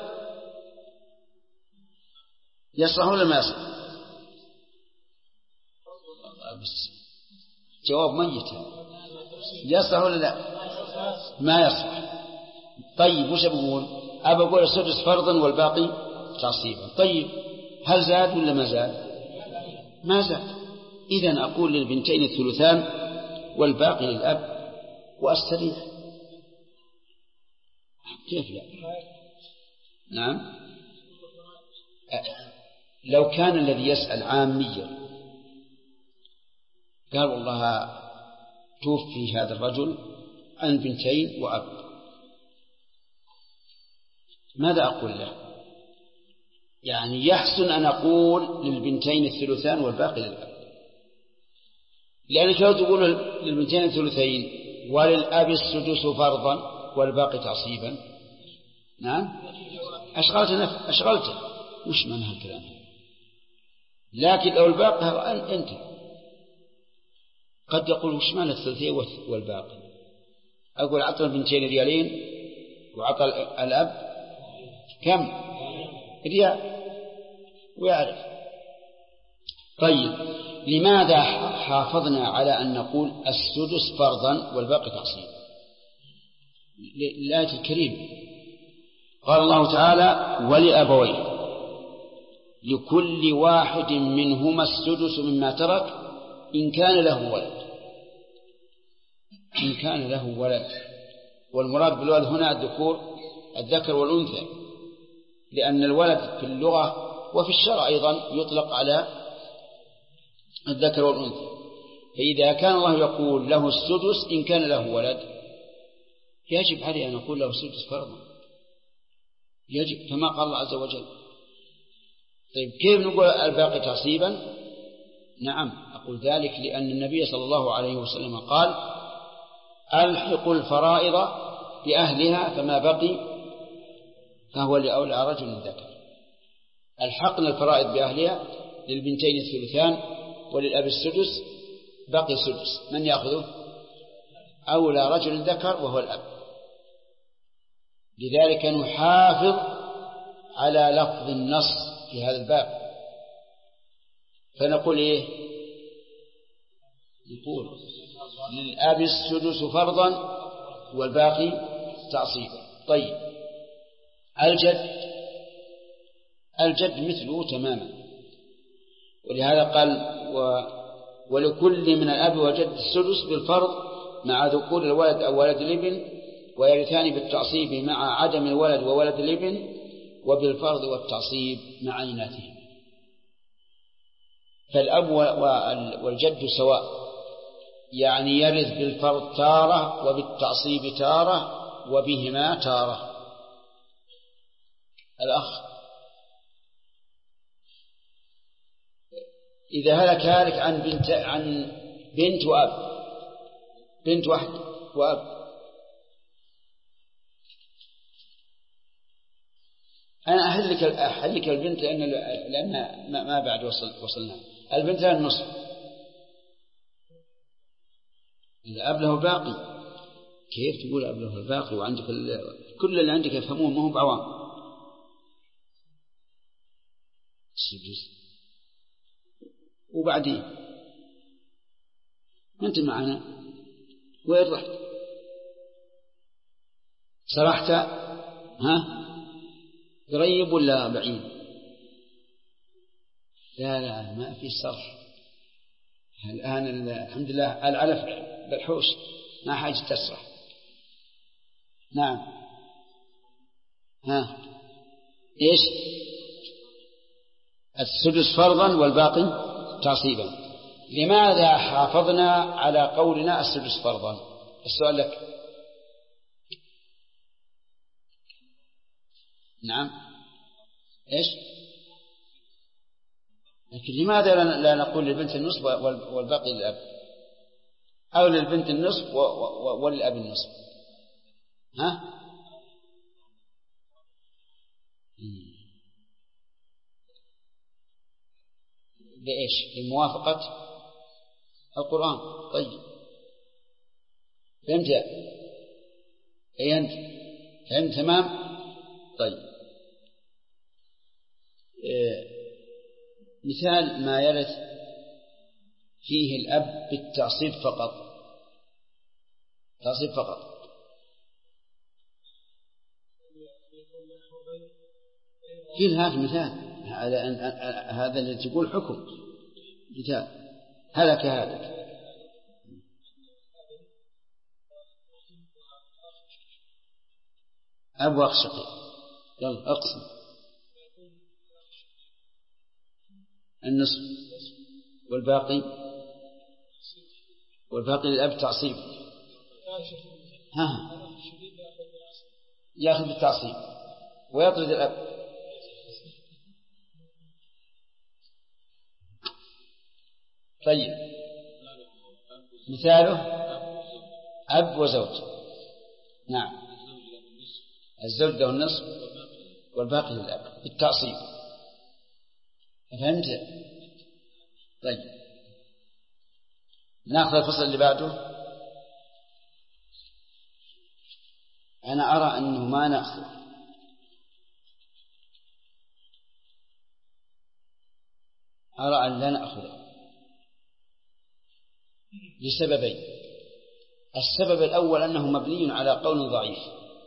يصلح ولا ما يصلح؟ جواب ميت. يصلح ولا لا؟ ما يصلح. طيب وش بقول؟ أقول السدس فرضا والباقي تعصيبا. طيب هل زاد ولا ما زاد؟ ما زاد. إذن أقول للبنتين الثلثان والباقي للأب وأستريح. كيف لا؟ نعم. لو كان الذي يسأل عاميا قال والله توفي هذا الرجل عن بنتين وأب، ماذا أقول له؟ يعني يحسن أن أقول للبنتين الثلثان والباقي للأب، لأنك لو تقول للبنتين الثلثين وللأب السدس فرضا والباقي تعصيبا، نعم، أشغلته، مش معنى هالكلام. لكن لو الباقي أنت قد يقول وش معنى الثلثين والباقي؟ أقول عطى البنتين ريالين وعطى الأب كم؟ ريال، ويعرف. طيب لماذا حافظنا على أن نقول السدس فرضا والباقي تعصيبا؟ للآية الكريمة قال الله تعالى ولأبويه لكل واحد منهما السدس مما ترك إن كان له ولد. إن كان له ولد، والمراد بالولد هنا الذكر والأنثى، لأن الولد في اللغة وفي الشرع أيضا يطلق على الذكر والأنثى. فإذا كان الله يقول له السدس إن كان له ولد، يجب عليه أن نقول له السدس فرضا، يجب كما قال الله عز وجل. طيب كيف نقول الباقي تعصيبا؟ نعم، أقول ذلك لأن النبي صلى الله عليه وسلم قال ألحقوا الفرائض بأهلها فما بقي فهو لأولى رجل ذكر. الحقنا الفرائض بأهلها، للبنتين الثلثان وللأب السدس، بقي السدس من يأخذه؟ أولى رجل ذكر وهو الأب. لذلك نحافظ على لفظ النص في هذا الباب، فنقول إيه؟ نقول للأب السدس فرضا والباقي تعصيبا. طيب الجد مثله تماما، ولهذا قال ولكل من الأب والجد السدس بالفرض مع ذكور الولد أو ولد الابن، ويرثان بالتعصيب مع عدم الولد وولد الابن، وبالفرض والتعصيب مع إناثهم. فالأب والجد سواء، يعني يرث بالفرض تارة وبالتعصيب تارة وبهما تارة. الأخ إذا هلك عن بنت وأب، بنت واحد وأب، أنا أحلك البنت لأن ما بعد وصلنا. البنت لها النصف، الأب له باقي. كيف تقول الأب له الباقي وعندك كل اللي عندك يفهمون ما هو بعوام؟ السدس. وبعدين ما أنت معنا، وين رحت؟ سرحت؟ ها؟ قريب ولا بعيد؟ لا ما في صرح الآن، الحمد لله العلف بالحوش، ما حاجة تسرح. نعم. ها إيش؟ السدس فرضا والباقي تعصيبا. لماذا حافظنا على قولنا السدس فرضا؟ السؤال لك. نعم. إيش؟ لكن لماذا لا نقول للبنت النصف والباقي للأب، أو للبنت النصف وللأب النصف؟ ها؟ لإيش؟ لموافقة القرآن. طيب فهمت؟ أي أنت فهمت تمام؟ طيب مثال ما يرث فيه الأب بالتعصيب فقط، تعصيب فقط. في هذا مثال، هذا اللي تقول حكم مثال هلك هذا. أبو أخ شقيق، يلا أقسم. النصف والباقي للأب تعصيب. ها يأخذ بالتعصيب ويطرد الأب. طيب مثاله أب وزوج. نعم الزوج له النصف والباقي للأب بالتعصيب. فهمت؟ طيب نأخذ الفصل اللي بعده. أنا أرى أنه ما نأخذ، أرى أن لا نأخذه لسببين. السبب الأول أنه مبني على قول ضعيف،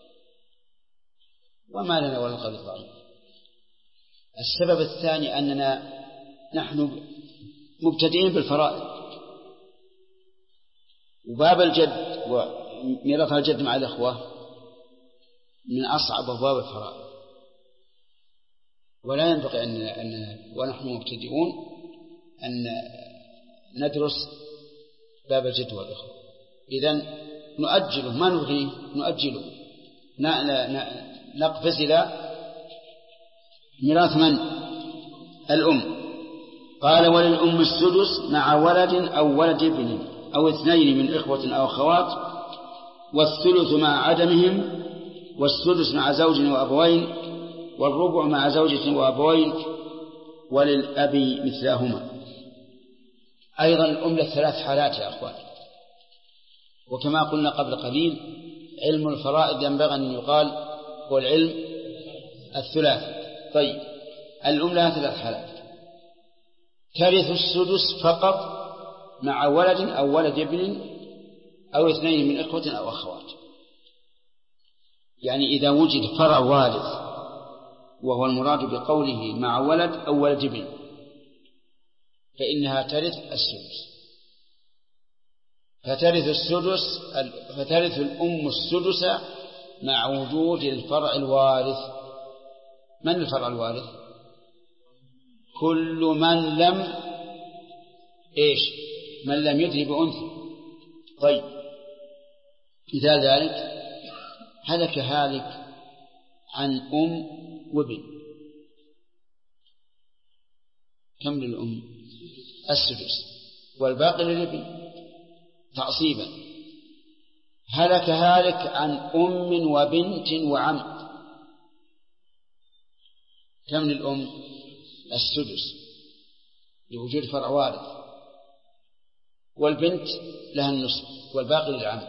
وما لنا ولا قول ضعيف. السبب الثاني أننا نحن مبتدئين بالفرائض، وباب الجد وميراث الجد مع الأخوة من أصعب أبواب الفرائض، ولا ينبغي أن ونحن مبتدئون أن ندرس باب الجد والأخوة. إذن نؤجله، ما نلغيه، نؤجله، نقفز إلى ميراث من؟ الأم. قال وللأم السدس مع ولد أو ولد ابن أو اثنين من إخوة أو أخوات، والثلث مع عدمهم، والسدس مع زوج وأبوين، والربع مع زوجة وأبوين، وللأب مثلهما. أيضا الأم للثلاث حالات يا أخوان، وكما قلنا قبل قليل علم الفرائض ينبغي أن يقال هو العلم الثلاثي. طيب الأم لها ثلاث حالات: ترث السدس فقط مع ولد أو ولد ابن أو اثنين من إخوة أو أخوات. يعني إذا وجد فرع وارث، وهو المراد بقوله مع ولد أو ولد ابن، فإنها ترث السدس. فترث الأم السدس مع وجود الفرع الوارث. من الفرع الوارث؟ كل من لم من لم يدري بأنثى. طيب مثال ذلك: هلك هالك عن أم وابن، كم للأم؟ السدس، والباقي للابن تعصيبا. هلك هالك عن أم وبنت وعم، كم للأم؟ السدس لوجود فرع وارث، والبنت لها النصف والباقي للعم.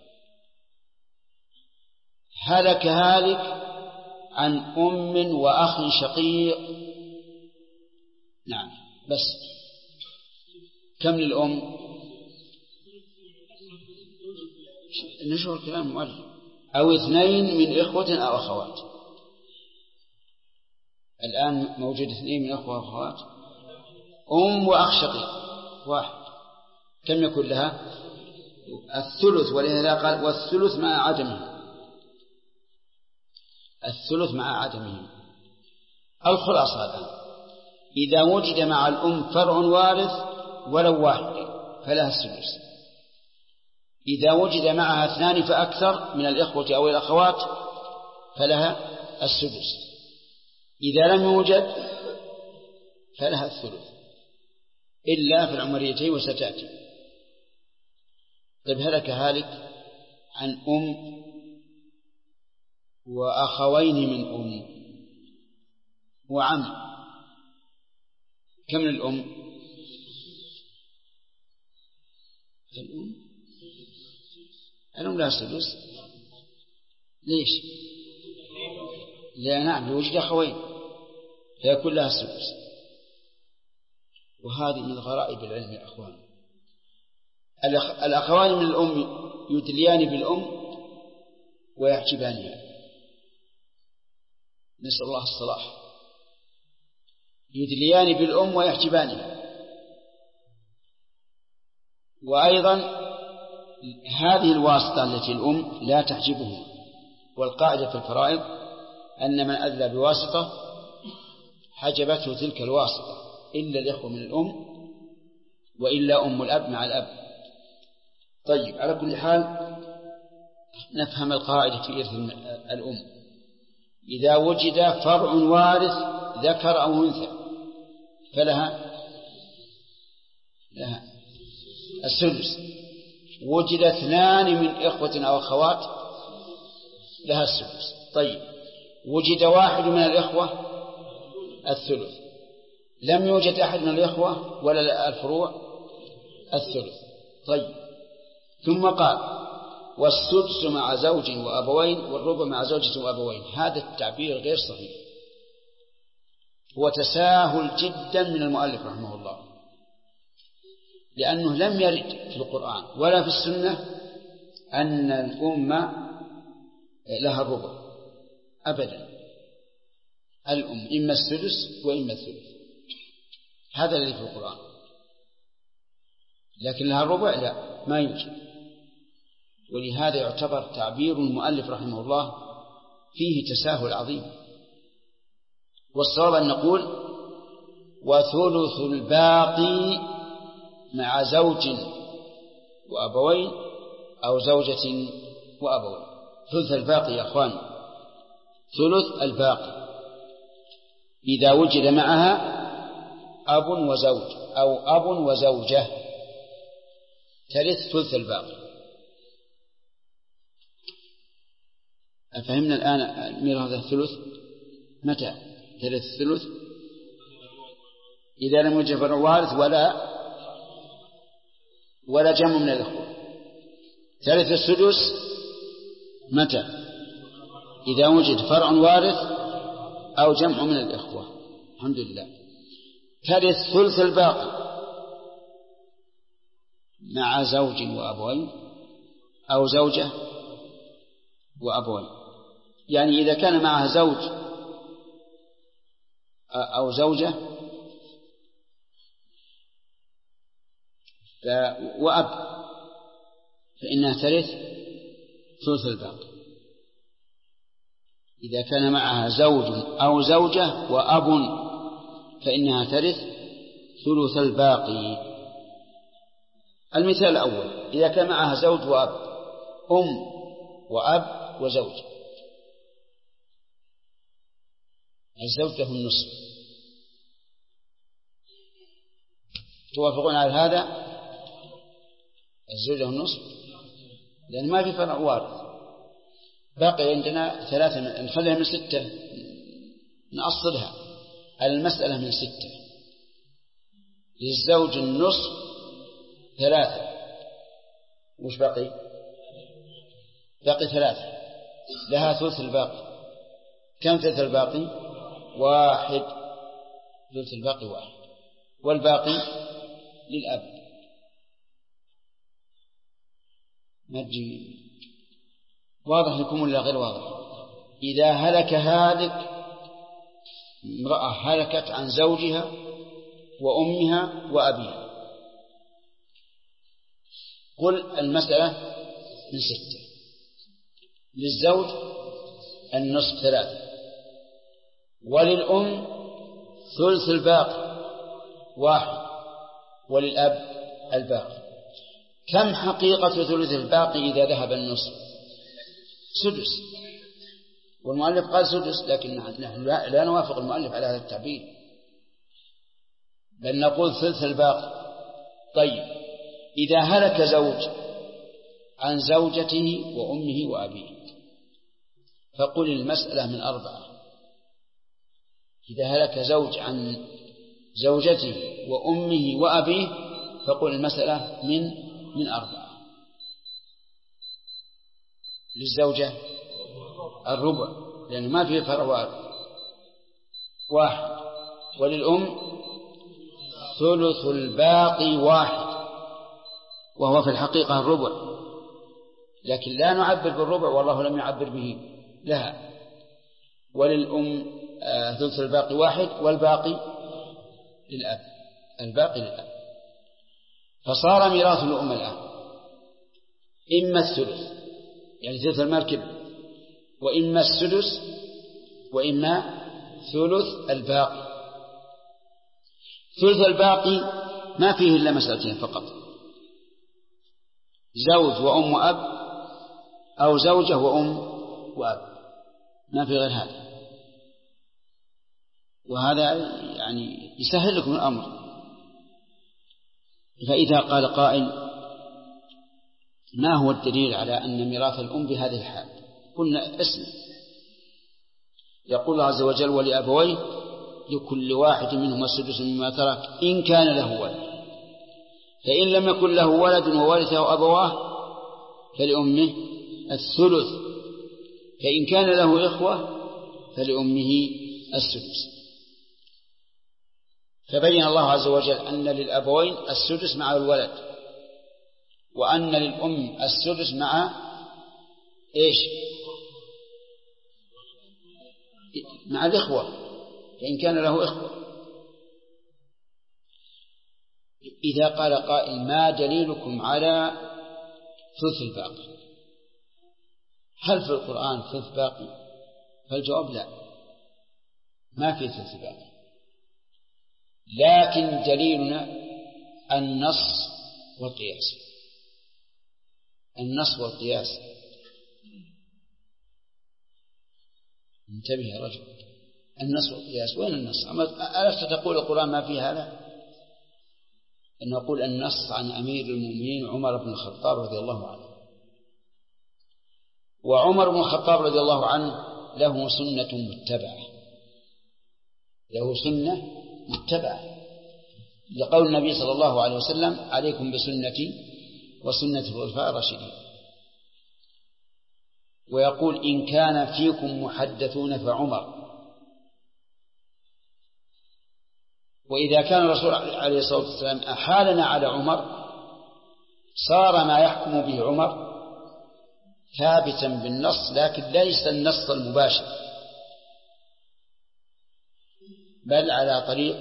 هلك هالك عن أم وأخ شقيق، نعم بس كم للأم؟ نشر الكلام مؤلف. أو اثنين من إخوة أو أخوات. الآن موجود اثنين من إخوة وأخوات، أم وأخ شقيق واحد، كم يكون لها؟ الثلث. ولهذا قال والثلث مع عدمه. الثلث مع عدمه. الخلاصة الآن: إذا وجد مع الأم فرع وارث ولو واحد فلها السدس. إذا وجد معها اثنان فأكثر من الإخوة أو الأخوات فلها السدس. إذا لم يوجد فلها الثلث إلا في العمريتين وستأتي. طيب هلك هالك عن أم وأخوين من أم وعم، كم الأم؟ الأم لها السدس. ليش؟ لا نعم لوجد أخوين فيكون لها السدس. وهذه من غرائب العلم يا أخوان. الأخوان من الأم يدليان بالأم ويحجبانها، نسأل الله الصلاح. يدليان بالأم ويحجبانها. وأيضا هذه الواسطة التي الأم لا تحجبه. والقاعدة في الفرائض أن من أدلى بواسطة حجبته تلك الواسطة إلا الإخوة من الأم وإلا أم الأب مع الأب. طيب على كل حال نفهم القاعدة في إرث الأم: إذا وجد فرع وارث ذكر أو أنثى فلها لها السدس. وجد 2 من إخوة أو أخوات لها السدس. طيب وجد 1 من الإخوة الثلث، لم يوجد أحد من الإخوة ولا الفروع الثلث. طيب ثم قال والسدس مع زوج وأبوين والربع مع زوجة وأبوين. هذا التعبير غير صحيح، هو تساهل جدا من المؤلف رحمه الله، لأنه لم يرد في القرآن ولا في السنة أن الأمة لها الربع أبدا. الأم إما السدس وإما الثلث، هذا الذي في القرآن، لكن لها الربع لا، ما يوجد. ولهذا يعتبر تعبير المؤلف رحمه الله فيه تساهل عظيم. والصواب أن نقول وثلث الباقي مع زوج وأبوين أو زوجة وأبوين. ثلث الباقي يا أخوان، ثلث الباقي إذا وجد معها أب وزوج أو أب وزوجة ترث ثلث الباقي. أفهمنا الآن ميراث الثلث؟ متى ترث الثلث؟ إذا لم يوجد فرع وارث ولا جمع من الإخوة. ترث السدس متى؟ إذا وجد فرع وارث أو جمع من الإخوة. الحمد لله. ترث ثلث الباقي مع زوج وأبوين أو زوجة وأبوين، يعني إذا كان معها زوج أو زوجة وأب فإنها ترث ثلث الباقي. إذا كان معها زوج أو زوجة وأب فإنها ترث ثلث الباقي. المثال الأول إذا كان معها زوج وأب، أم وأب وزوج، الزوج له النصف. توافقون على هذا؟ الزوج له النصف لأن ما في فرع وارث. باقي عندنا 3، نخليها من 6، نأصلها المسألة من 6. للزوج النصف 3، وش باقي 3 لها ثلث الباقي. كم ثلث الباقي؟ 1. ثلث الباقي 1 والباقي للأب. نجي واضح لكم ولا غير واضح؟ إذا هلك هالك، امرأة هلكت عن زوجها وأمها وأبيها، قل المسألة من 6. للزوج النصف 3 وللأم ثلث الباقي 1 وللأب الباقي. كم حقيقة ثلث الباقي إذا ذهب النصف؟ 6. والمؤلف قال 6، لكن نحن لا نوافق المؤلف على هذا التعبير، بل نقول ثلث الباقي. طيب إذا هلك زوج عن زوجته وأمه وأبيه فقل المسألة من 4. إذا هلك زوج عن زوجته وأمه وأبيه فقل المسألة من 4. للزوجة الربع لأنه ما فيه فرع وارث 1 وللأم ثلث الباقي 1 وهو في الحقيقة الربع، لكن لا نعبر بالربع والله لم يعبر به لها. وللأم ثلث الباقي 1 والباقي للأب، الباقي للأب. فصار ميراث الأم الآن إما الثلث يعني ثلث المال كبر، وإما السدس، وإما ثلث الباقي. ثلث الباقي ما فيه إلا مسألتين فقط، زوج وأم وأب أو زوجة وأم وأب، ما في غير هذا. وهذا يعني يسهل لكم الأمر. فإذا قال قائل ما هو الدليل على أن ميراث الأم بهذه الحال؟ قلنا اسم، يقول الله عز وجل ولأبويه لكل واحد منهما السدس مما ترك إن كان له ولد، فإن لم يكن له ولد وورثه أبواه فلأمه الثلث، فإن كان له إخوة فلأمه السدس. فبين الله عز وجل أن للأبوين السدس مع الولد، وأن للأم السدس مع إيش؟ مع الإخوة، فإن كان له إخوة. إذا قال قائل ما دليلكم على ثلث الباقي؟ هل في القرآن ثلث باقي؟ فالجواب لا، ما في ثلث باقي، لكن دليلنا النص والقياس. النص والقياس. انتبه يا رجل، النص والقياس. وين النص؟ ألست تقول القرآن ما في هذا؟ أن نقول النص عن أمير المؤمنين عمر بن الخطاب رضي الله عنه، وعمر بن الخطاب رضي الله عنه له سنة متبعة، له سنة متبعة، لقول النبي صلى الله عليه وسلم عليكم بسنتي وسنة الخلفاء الراشدين. ويقول إن كان فيكم محدثون فعمر. وإذا كان الرسول عليه الصلاة والسلام أحالنا على عمر صار ما يحكم به عمر ثابتا بالنص، لكن ليس النص المباشر، بل على طريق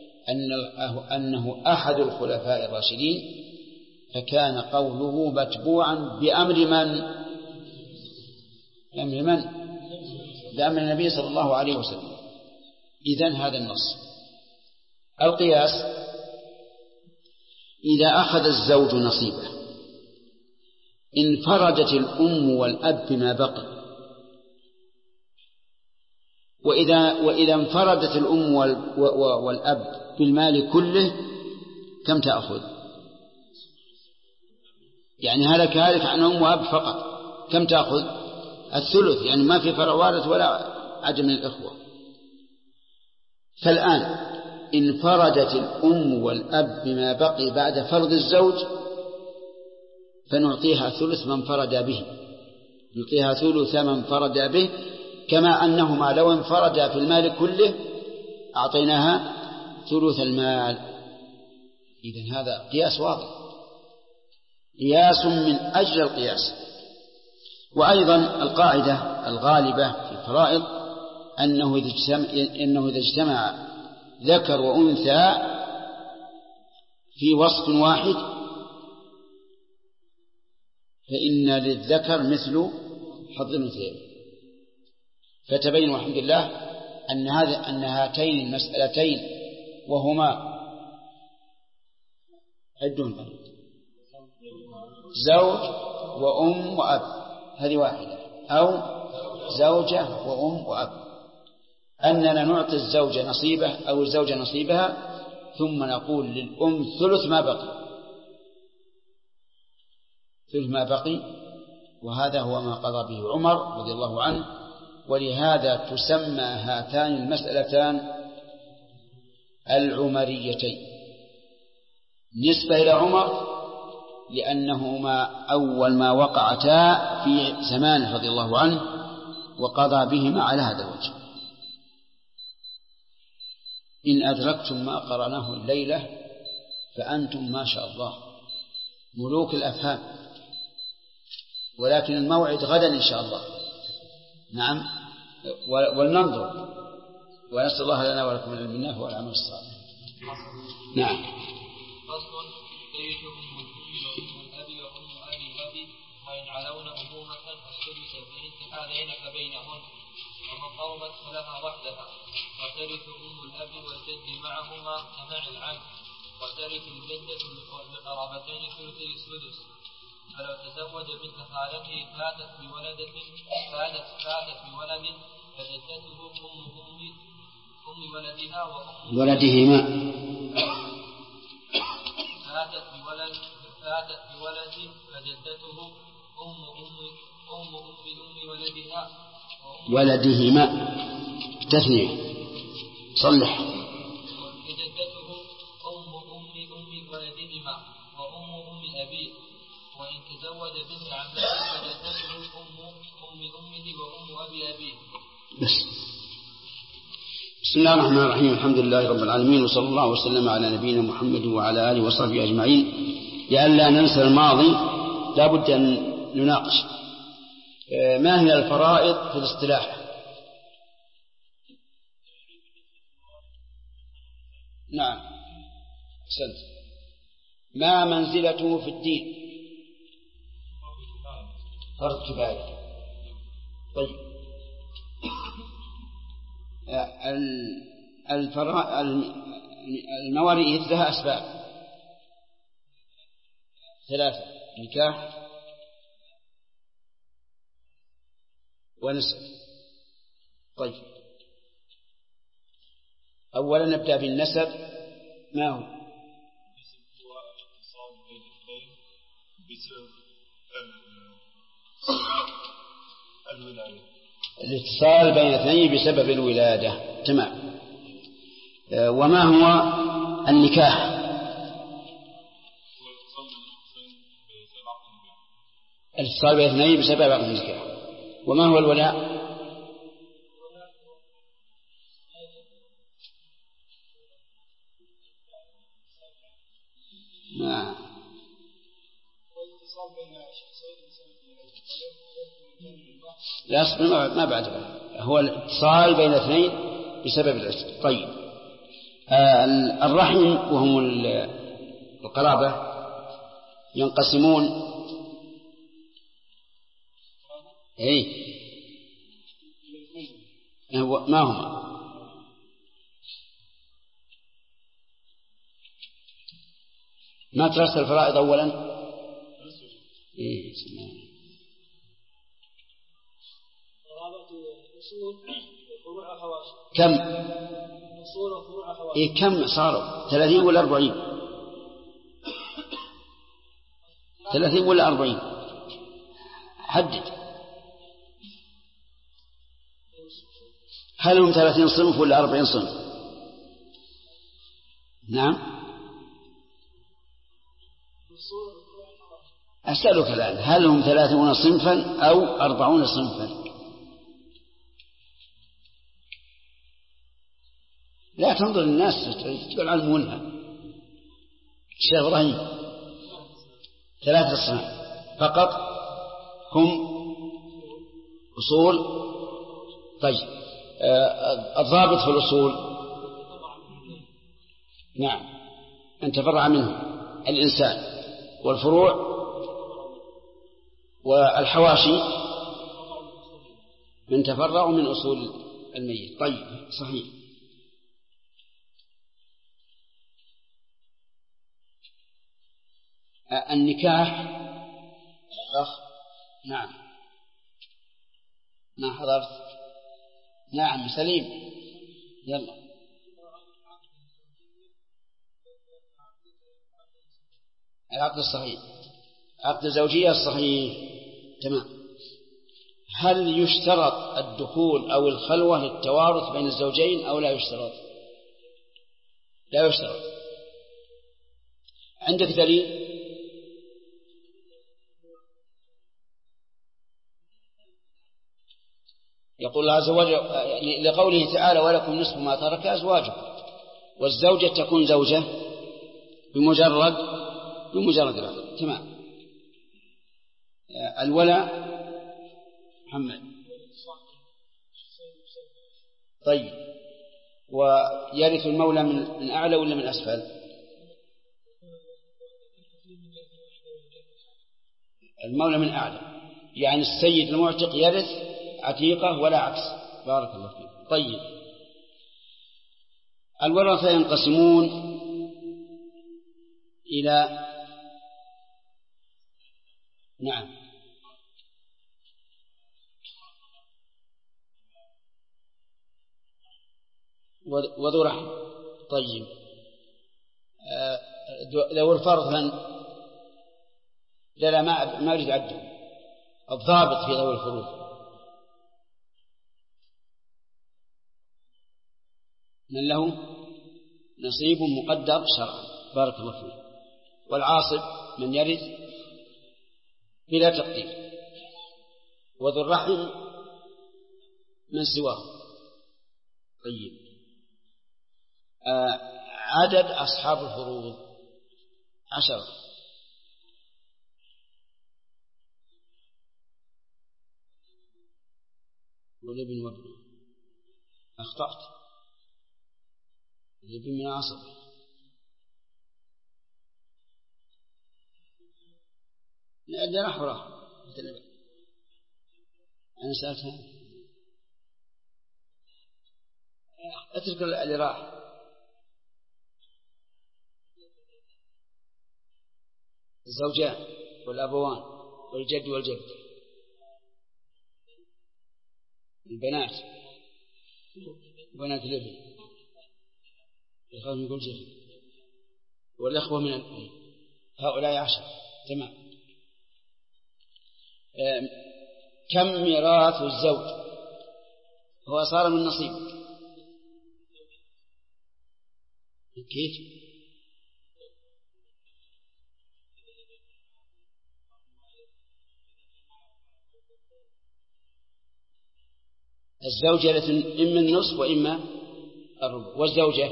أنه أحد الخلفاء الراشدين، فكان قوله متبوعا بأمر من؟ بأمر النبي صلى الله عليه وسلم. إذن هذا النص. القياس إذا أخذ الزوج نصيبه انفردت الأم والأب بما بقي، وإذا انفردت الأم والأب بالمال كله كم تأخذ؟ يعني هلك عن أم وأب فقط، كم تأخذ؟ الثلث، يعني ما في فرع وارث ولا عدم من الإخوة. فالآن انفردت الأم والأب بما بقي بعد فرض الزوج فنعطيها ثلث من فرد به، نعطيها ثلث من فرد به، كما أنهما لو انفردا في المال كله أعطيناها ثلث المال. إذن هذا قياس واضح، قياس من أجل القياس. وأيضا القاعدة الغالبة في الفرائض أنه إذا اجتمع ذكر وأنثى في وصف واحد فإن للذكر مثل حظ الأنثيين. فتبين والحمد لله أن هاتين المسألتين وهما عدون زوج وأم وأب، هذه واحدة، أو زوجة وأم وأب، أننا نعطي الزوج نصيبه أو الزوجة نصيبها، ثم نقول للأم ثلث ما بقي، وهذا هو ما قضى به عمر رضي الله عنه. ولهذا تسمى هاتان المسألتان العمريتين نسبة إلى عمر، لأنهما أول ما وقعتا في زمانه رضي الله عنه وقضى بهما على هذا الوجه. إن أدركتم ما قرأناه الليلة فأنتم ما شاء الله ملوك الأفهام، ولكن الموعد غدا إن شاء الله. نعم، ولننظر، ونسأل الله لنا ولكم العلم بالله والعمل الصالح. نعم. فصل يرثهم الأب وأم أبي الأب وإن علون أمومة فالسدس فإن تحالين فبينهن، ومن قربت فلها وحدها. وترث أم الأب والجد معهما كمع العم، وترث الجدة لقرابتين ثلثي السدس. فلو تزوج بنت خالته فاتت بولد فجدته أم ولدها وأم ولدهما فاتت وجدته أم ولدها ولدهما تثنية صلح. وجدته أم ولدهما وأم أبيه، وإن تزوج بنت عمته فجدته أم أمه وأم أبي أبيه. بس. بسم الله الرحمن الرحيم. الحمد لله رب العالمين، وصلى الله وسلم على نبينا محمد وعلى آله وصحبه أجمعين. لئلا ننسى الماضي لا بد أن نناقش ما هي الفرائض في الاصطلاح. نعم أحسنت. ما منزلته في الدين؟ فرض كفاية. طيب المواريث لها أسباب ثلاثة: نكاح ونسب. طيب أولا نبدأ بالنسب. ما هو؟ الاتصال بين اثنين بسبب الولادة. تمام. وما هو النكاح؟ الاتصال بين اثنين بسبب عقد النكاح. وما هو الولاء؟ لا ما بعده. هو الاتصال بين اثنين بسبب العشق. طيب الرحم وهم القرابة ينقسمون ما هما؟ ما ترسل الفرائض أولا؟ كم؟ كم صاروا؟ 30 ولا 40؟ 30 ولا 40؟ حدد. هل هم 30 صنف ولا 40 صنف؟ نعم أسألك الآن، هل هم 30 صنفا أو 40 صنفا؟ لا تنظر الناس يعلمونها. الشيخ إبراهيم 3 أصناف فقط هم أصول. طيب الضابط في الأصول؟ نعم أن تفرع منه الإنسان، والفروع والحواشي من تفرع من أصول الميت. طيب صحيح. النكاح نعم ما حضرت. نعم سليم يلا. العقد الصحيح، عقد الزوجية الصحيح. تمام. هل يشترط الدخول أو الخلوة للتوارث بين الزوجين أو لا يشترط؟ لا يشترط. عندك دليل؟ يقول الله عز وجل لقوله تعالى ولكم نصف ما ترك أزواجكم، والزوجة تكون زوجة بمجرد العقد. تمام. الولاء محمد. طيب ويرث المولى من أعلى ولا من أسفل؟ المولى من أعلى، يعني السيد المعتق يرث عتيقة ولا عكس. بارك الله فيك. طيب الورثة ينقسمون إلى نعم وذو رحم. طيب لو الفرض لا ما أريد عده. الضابط في ذوي الفروض من له نصيب مقدر شرعا. بارك الله فيه. والعاصب من يرث بلا تقدير. وذو الرحم من سواه. طيب، عدد أصحاب الفروض 10. والابن وابنه. أخطأت. الابن من عصبه. لا نحوه. أنا سألتها. أترك اللي راح. الزوجان والأبوان والجد والجد. البنات بنات الابن. يخاف من كل شيء. والأخوة من الأم. هؤلاء 10. تمام. كم ميراث الزوج؟ هو صار من نصيبك. كيف؟ الزوجة إما النصف وإما الربع، والزوجة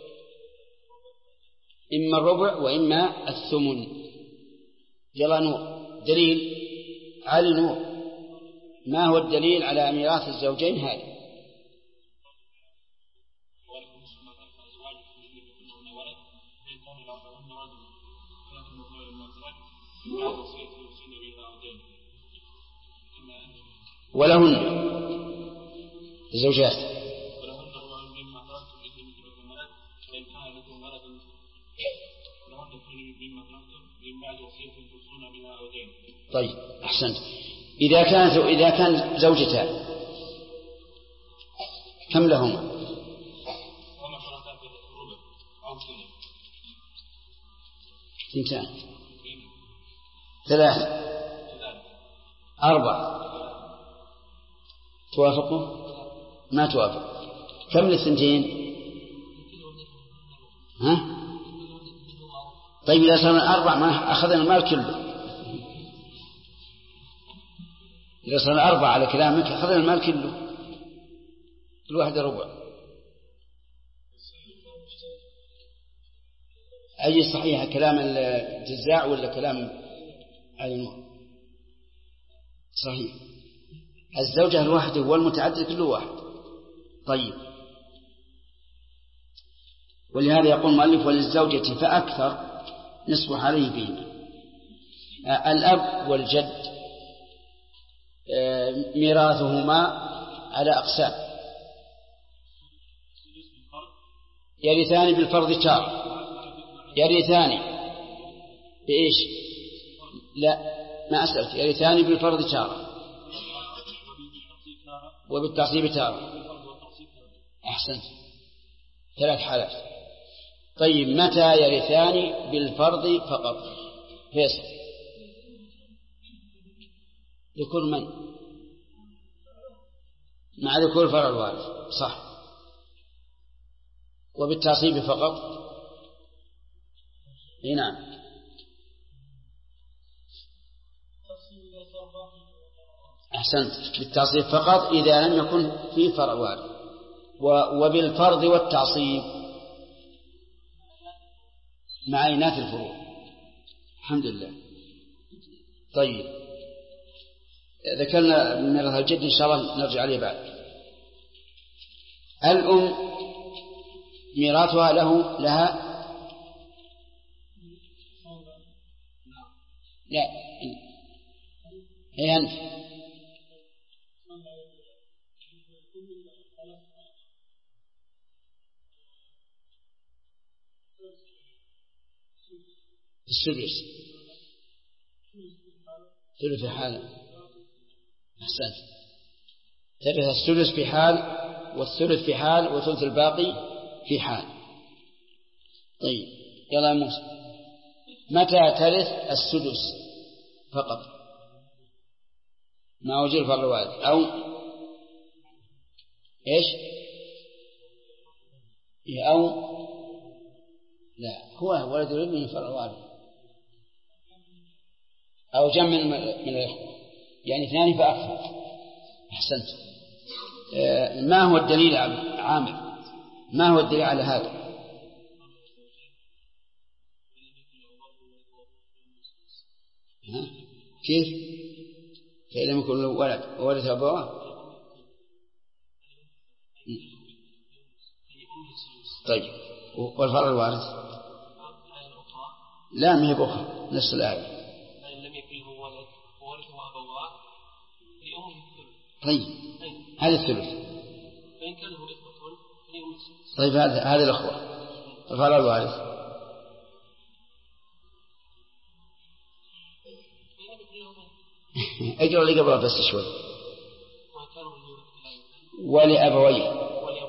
إما الربع وإما الثمن. يلا نور دليل. علي نور، ما هو الدليل على ميراث الزوجين هذا؟ ولهن الزوجات طيب أحسنت. إذا كان زوجتان كم لهما؟ اثنتان، 3، 4. توافقوا؟ ما توافق. كم للثنتين؟ ها؟ طيب إذا صار 4 ما أخذنا المال كله. إذا صار 4 على كلامك أخذنا المال كله، كل واحد ربع. أي صحيح كلام الجزاع ولا كلام علي نور؟ صحيح. الزوجة الواحدة والمتعدد كله واحد. طيب، ولهذا يقول المؤلف وللزوجة فأكثر نصف عليه فيهما. الأب والجد ميراثهما على أقسام. يرثان بالفرض تارة. يرثان بإيش؟ لا ما أسألت. يرثان بالفرض تارة وبالتصيب تارة. أحسنت، 3 حالات. طيب، متى يرثان بالفرض فقط؟ فيصل ذكور من؟ مع ذكور فرع الوارث، صح. وبالتصيب فقط؟ نعم. أحسنت، بالتصيب فقط إذا لم يكن في فرع وارث. وبالفرض والتعصيب مع إناث الفروع. الحمد لله. طيب، ذكرنا ميراث الجد إن شاء الله نرجع عليه بعد. الأم ميراثها لها لا هي أنت السدس ثلث حال. أحسنت، ترث السدس في حال والثلث في حال وثلث الباقي في حال. طيب، يلا يا موسى، متى ترث السدس؟ فقط مع وجود فرع الوارث، أو إيش؟ أو لا، هو ولد الابن من فرع الوارث، أو جمع من الإخوة، يعني اثنان فأكثر. أحسنت. ما هو الدليل عامر؟ ما هو الدليل على هذا؟ كيف؟ فإن لم يكن له ولد وورث أبواه. طيب، والفرع الوارث؟ لا، ما هي بأخرى، نفس الآية. فإن لم يكن له ولد وورثه أبواه لأمه الثلث. طيب، هذا الثلث. فإن كان له إخوة فلأمه السدس. طيب، هذه الأخوة، الفرع الوارث. اجرى لي قبل بس شوي. ولأبويه.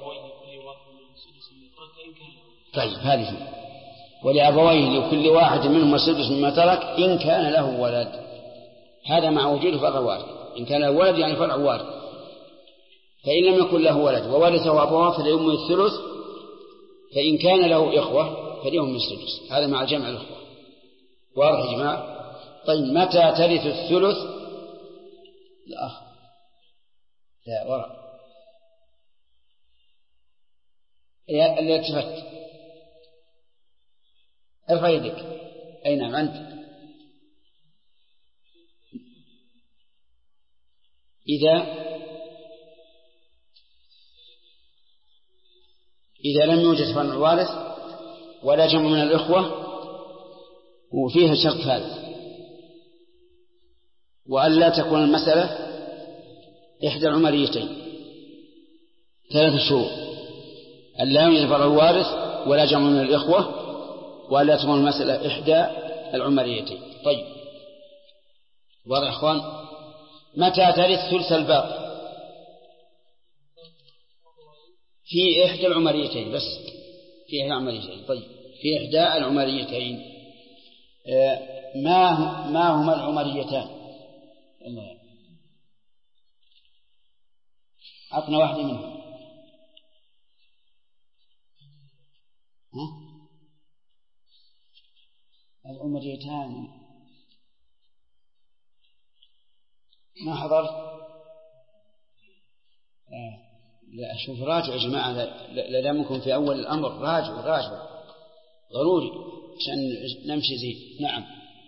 طيب، هذه ولأبويه لكل واحد منهم السدس مما ترك إن كان له ولد. هذا مع وجود فرع وارث. إن كان له ولد يعني فرع وارث. فإن لم يكن له ولد وورثه أبواه فلأمه الثلث، فإن كان له إخوة فلأمه السدس. هذا مع جمع الإخوة. واضح يا جماعة؟ طيب، متى ترث الثلث؟ الأخ لا وراء اللي التفت، ارفع يدك. أي نعم، أنت. إذا لم يوجد فرع وارث ولا جمع من الإخوة، وفيها شرط ثالث، وألا تكون المسألة إحدى العمريتين. 3 شروط: ألا يوجد فرع وارث ولا جمع من الإخوة، وألا تكون المسألة إحدى العمريتين. طيب، واضح يا أخوان؟ متى ترث ثلث الباقي؟ في إحدى العمريتين بس، في إحدى العمريتين. طيب، في إحدى العمريتين. ما هما العمريتان؟ الله عطنا واحدة منهم. العمريتان ما حضرت. لا، أشوف راجع يا جماعة، لا يمكن في أول الأمر. راجع ضروري عشان نمشي زين. نعم،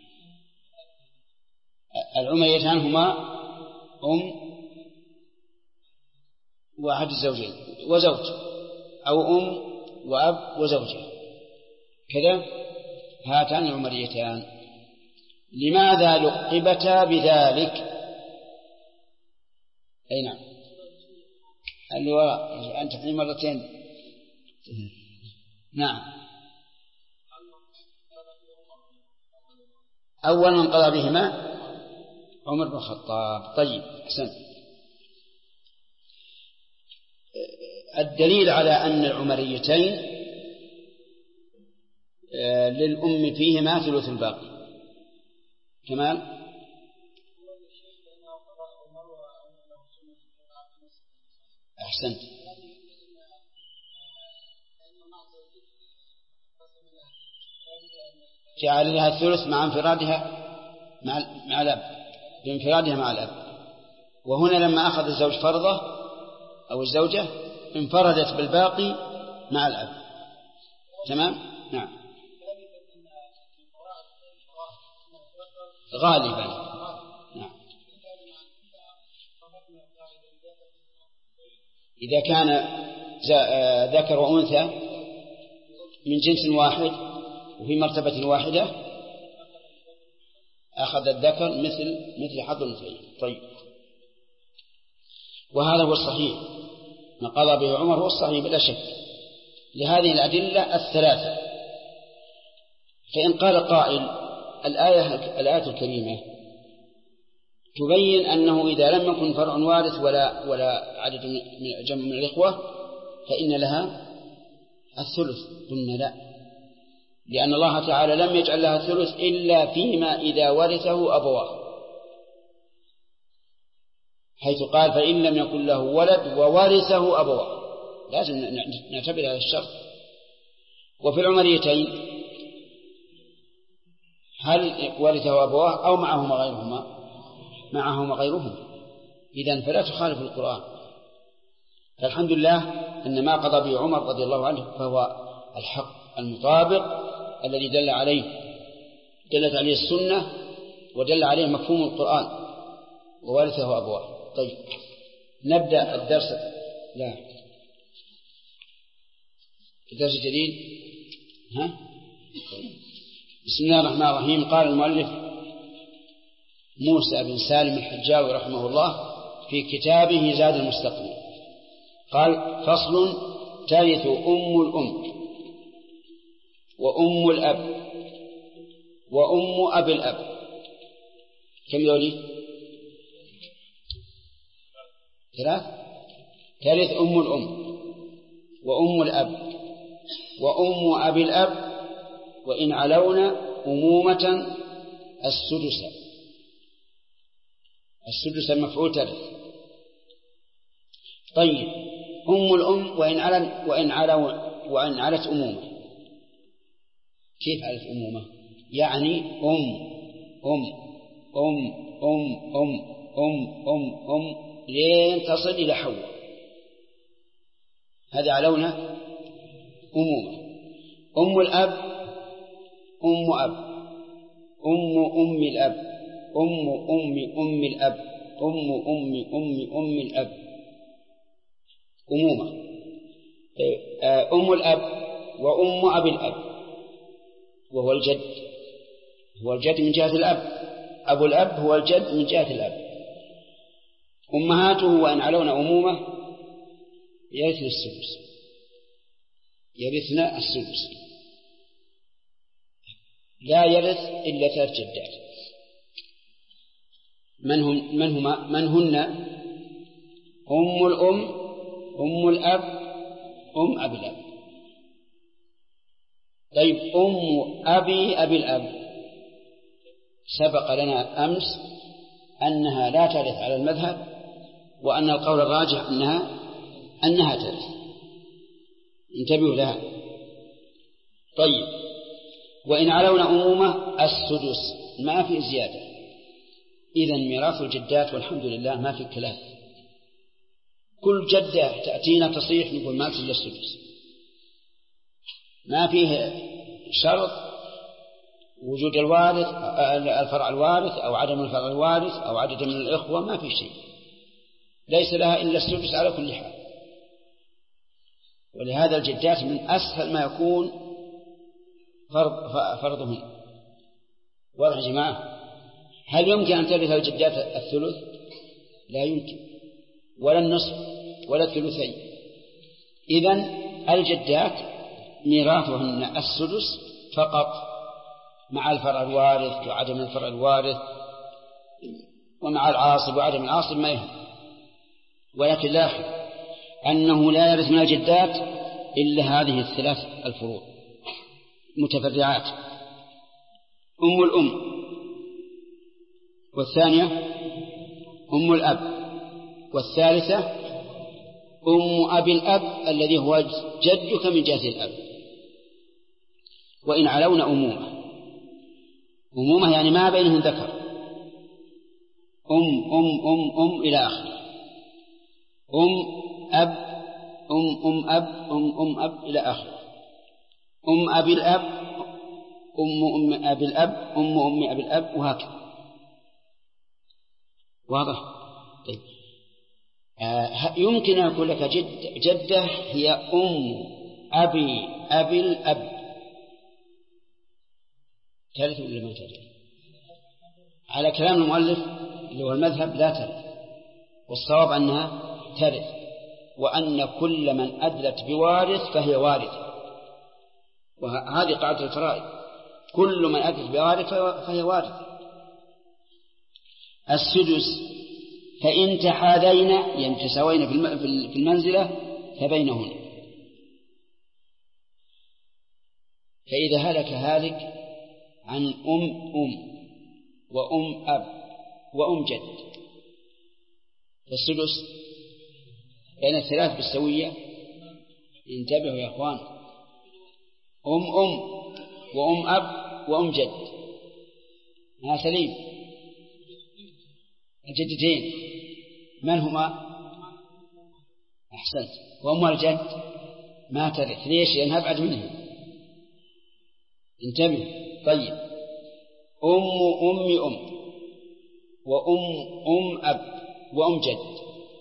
العمريتان هما وأحد الزوجين وزوج، أو وأب وزوجة، كذا. هاتان العمريتان. لماذا لقبتا بذلك؟ أي نعم، الوراء. أنت تحني مرتين. نعم، أول من قضى بهما عمر بن الخطاب. طيب، أحسن. الدليل على أن العمريتين للأم فيهما ثلث الباقي. كمال. أحسنت. جعل لها الثلث مع انفرادها مع الأب، بانفرادها مع الأب. وهنا لما أخذ الزوج فرضه أو الزوجة انفردت بالباقي مع الأب. تمام. نعم، غالبا. نعم، إذا كان ذكر وأنثى من جنس واحد وفي مرتبة واحدة أخذ الذكر مثل حظ الأنثيين. طيب، وهذا هو الصحيح، ما قضى به عمر هو الصحيح بلا شك لهذه الأدلة الثلاثة. فإن قال قائل الآية الكريمة تبين أنه إذا لم يكن فرع وارث ولا عدد من جمع من الإخوة فإن لها الثلث. قلنا لا، لأن الله تعالى لم يجعل لها الثلث إلا فيما إذا ورثه أبواه. حيث قال فإن لم يكن له ولد وورثه أبواه، لازم نعتبر هذا الشرط. وفي العمريتين هل ورثه أبواه أو معهما غيرهما؟ معهما غيرهما، إذن فلا تخالف القرآن. فالحمد لله أن ما قضى به عمر رضي الله عنه فهو الحق المطابق الذي دلت عليه السنة ودل عليه مفهوم القرآن، وورثه أبواه. طيب نبدأ الدرس. لا الدرس الجديد. بسم الله الرحمن الرحيم. قال المؤلف موسى بن سالم الحجاوي رحمه الله في كتابه زاد المستقنع، قال فصل: ترث أم الأم وأم الأب وأم أبي الأب. كم ذولي؟ 3. ترث أم الأم وأم الأب وأم أبي الأب وإن علون أمومة السدس مفعول ترث. طيب أم الأم وإن علت أمومة. كيف علت أمومة؟ يعني أم لين تصل إلى حواء، هذا علون أمومة. أم الأب أم أب، أم الأب، أم الأب، أم الأب أمومة. أم الأب وأم أبي الأب، وهو الجد، هو الجد من جهة الأب، أبو الأب هو الجد من جهة الأب. أمهاته وإن علون أمومة يرثن السدس، لا يرث إلا 3 جدات. من هن؟ أم الأم، أم الأب، أم أبي الأب. طيب أم أبي الأب سبق لنا أمس أنها لا ترث على المذهب، وأن القول الراجح أنها ترث، انتبهوا لها. طيب وإن علون أمومة السدس، ما في زيادة. إذن ميراث الجدات والحمد لله ما في كلام، كل جدة تأتينا تصيح نقول ما إلا السدس، ما فيه شرط وجود الوارث الفرع الوارث أو عدم الفرع الوارث أو عدد من الإخوة، ما في شيء، ليس لها إلا السدس على كل حال. ولهذا الجدات من أسهل ما يكون فرضهن. واضح يا جماعة؟ هل يمكن أن ترث الجدات الثلث؟ لا يمكن، ولا النصف ولا الثلثين. إذن الجدات ميراثهن السدس فقط، مع الفرع الوارث وعدم الفرع الوارث، ومع العاصب وعدم العاصب ما يهم. ولكن لاحظ أنه لا يرث من الجدات إلا هذه 3 الفروع متفرعات: أم الأم، والثانية أم الأب، والثالثة أم أبي الأب الذي هو جدك من جهة الأب. وإن علون أمومة يعني ما بينهم ذكر، أم إلى آخر، أب أب إلى آخر، أم أبي الأب، أم أبي الأب، أم أبي الأب، وهكذا. واضح؟ طيب. يمكن أن أقول لك جدة هي أم أبي الأب، ترث ولا ما ترث؟ على كلام المؤلف اللي هو المذهب لا ترث، والصواب أنها ترث، وأن كل من أدلت بوارث فهي وارثة، وهذه قاعدة الفرائض، كل من أدلت بوارث فهي وارثة. السدس فإن تحاذين ينتسوين في المنزلة فبينهن، فإذا هلك هالك عن أم وأم أب وأم جد فالسدس بين الثلاث بالسوية. انتبهوا يا أخوان، أم وأم أب وأم جد، ما سليم. الجدتين من هما؟ أحسنت. وأم الجد ما ترث. ليش؟ لأنها أبعد منه. انتبهوا. طيب، أم وأم أب وأم جد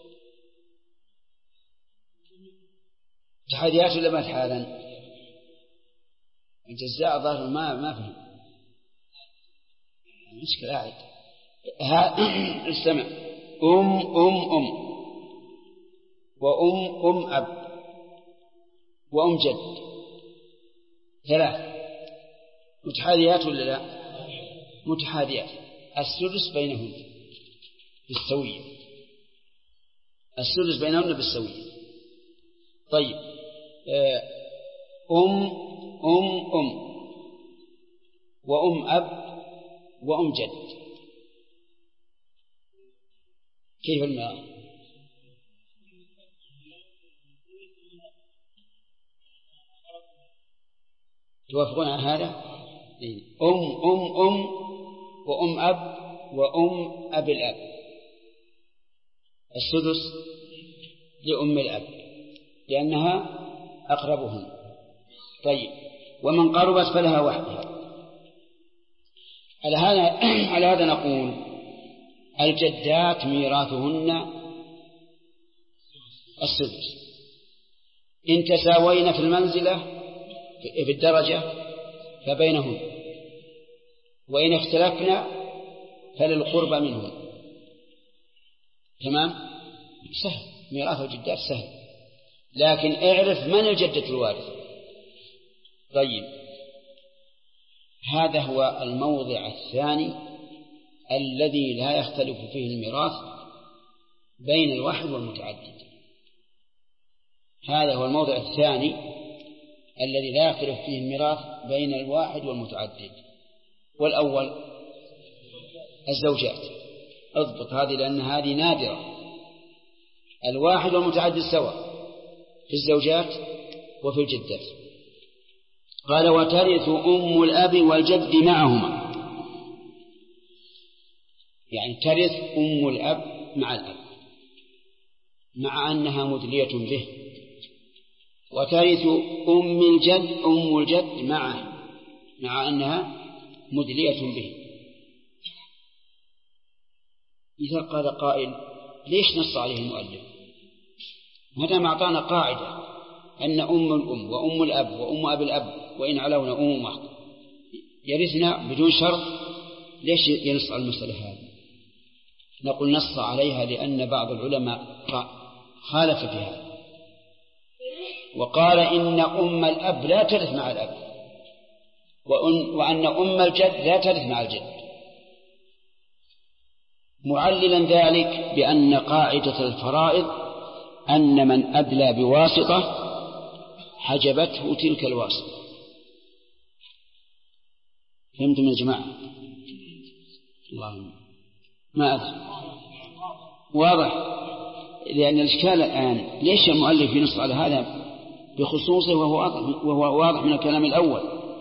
تحديات ولا ما تحالا؟ الجزاء ظاهر ما فهم مشكلة. عاد استمع. أم وأم أب وأم جد ثلاث متحاديات ولا لا؟ متحاديات. السدس بينهن بالسوية. السدس بينهن بالسوية. طيب، أم وأم أب وأم جد كيف الميراث؟ توافقون على هذا؟ أم وأم أب وأم أب الأب. السدس لأم الأب لأنها أقربهم. طيب، ومن قربت فلها وحدها. على هذا نقول الجدات ميراثهن السدس إن تساوين في المنزلة في الدرجة فبينهن، وإن اختلفنا فللقرب منهن. تمام؟ سهل. ميراث الجدات سهل، لكن اعرف من الجدة الوارثة. طيب، هذا هو الموضع الثاني الذي لا يختلف فيه الميراث بين الواحد والمتعدد. هذا هو الموضع الثاني الذي لا يختلف فيه الميراث بين الواحد والمتعدد. والأول الزوجات. اضبط هذه لأن هذه نادرة. الواحد والمتعدد سواء في الزوجات وفي الجدات. قال وترث أم الأب والجد معهما، يعني ترث أم الأب مع الأب مع أنها مدلية به، وترث أم الجد معه مع أنها مدلية به. إذا قال قائل ليش نص عليه المؤلف؟ متى ما أعطانا قاعدة أن أم الأم وأم الأب وأم أب الأب وإن علونا أم واحد يرثنا بدون شرط، ليش ينص على المسألة هذه؟ نقول نص عليها لأن بعض العلماء خالف في هذا وقال إن أم الأب لا ترث مع الأب، وأن أم الجد لا ترث مع الجد، معللا ذلك بأن قاعدة الفرائض أن من أدلى بواسطة حجبته تلك الواسطة. فهمتم يا جماعة؟ اللهم ما أدري. واضح؟ لأن الإشكال الآن ليش المؤلف ينص على هذا بخصوصه وهو واضح من الكلام الأول؟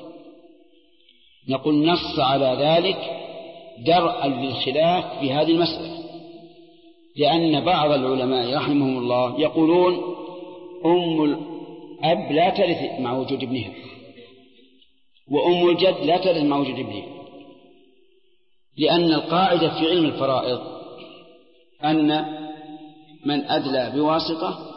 نقول نص على ذلك درءا للخلاف في هذه المسألة، لأن بعض العلماء رحمهم الله يقولون أم الأب لا ترث مع وجود ابنها، وأم الجد لا ترث مع وجود ابنها، لأن القاعدة في علم الفرائض أن من أدلى بواسطة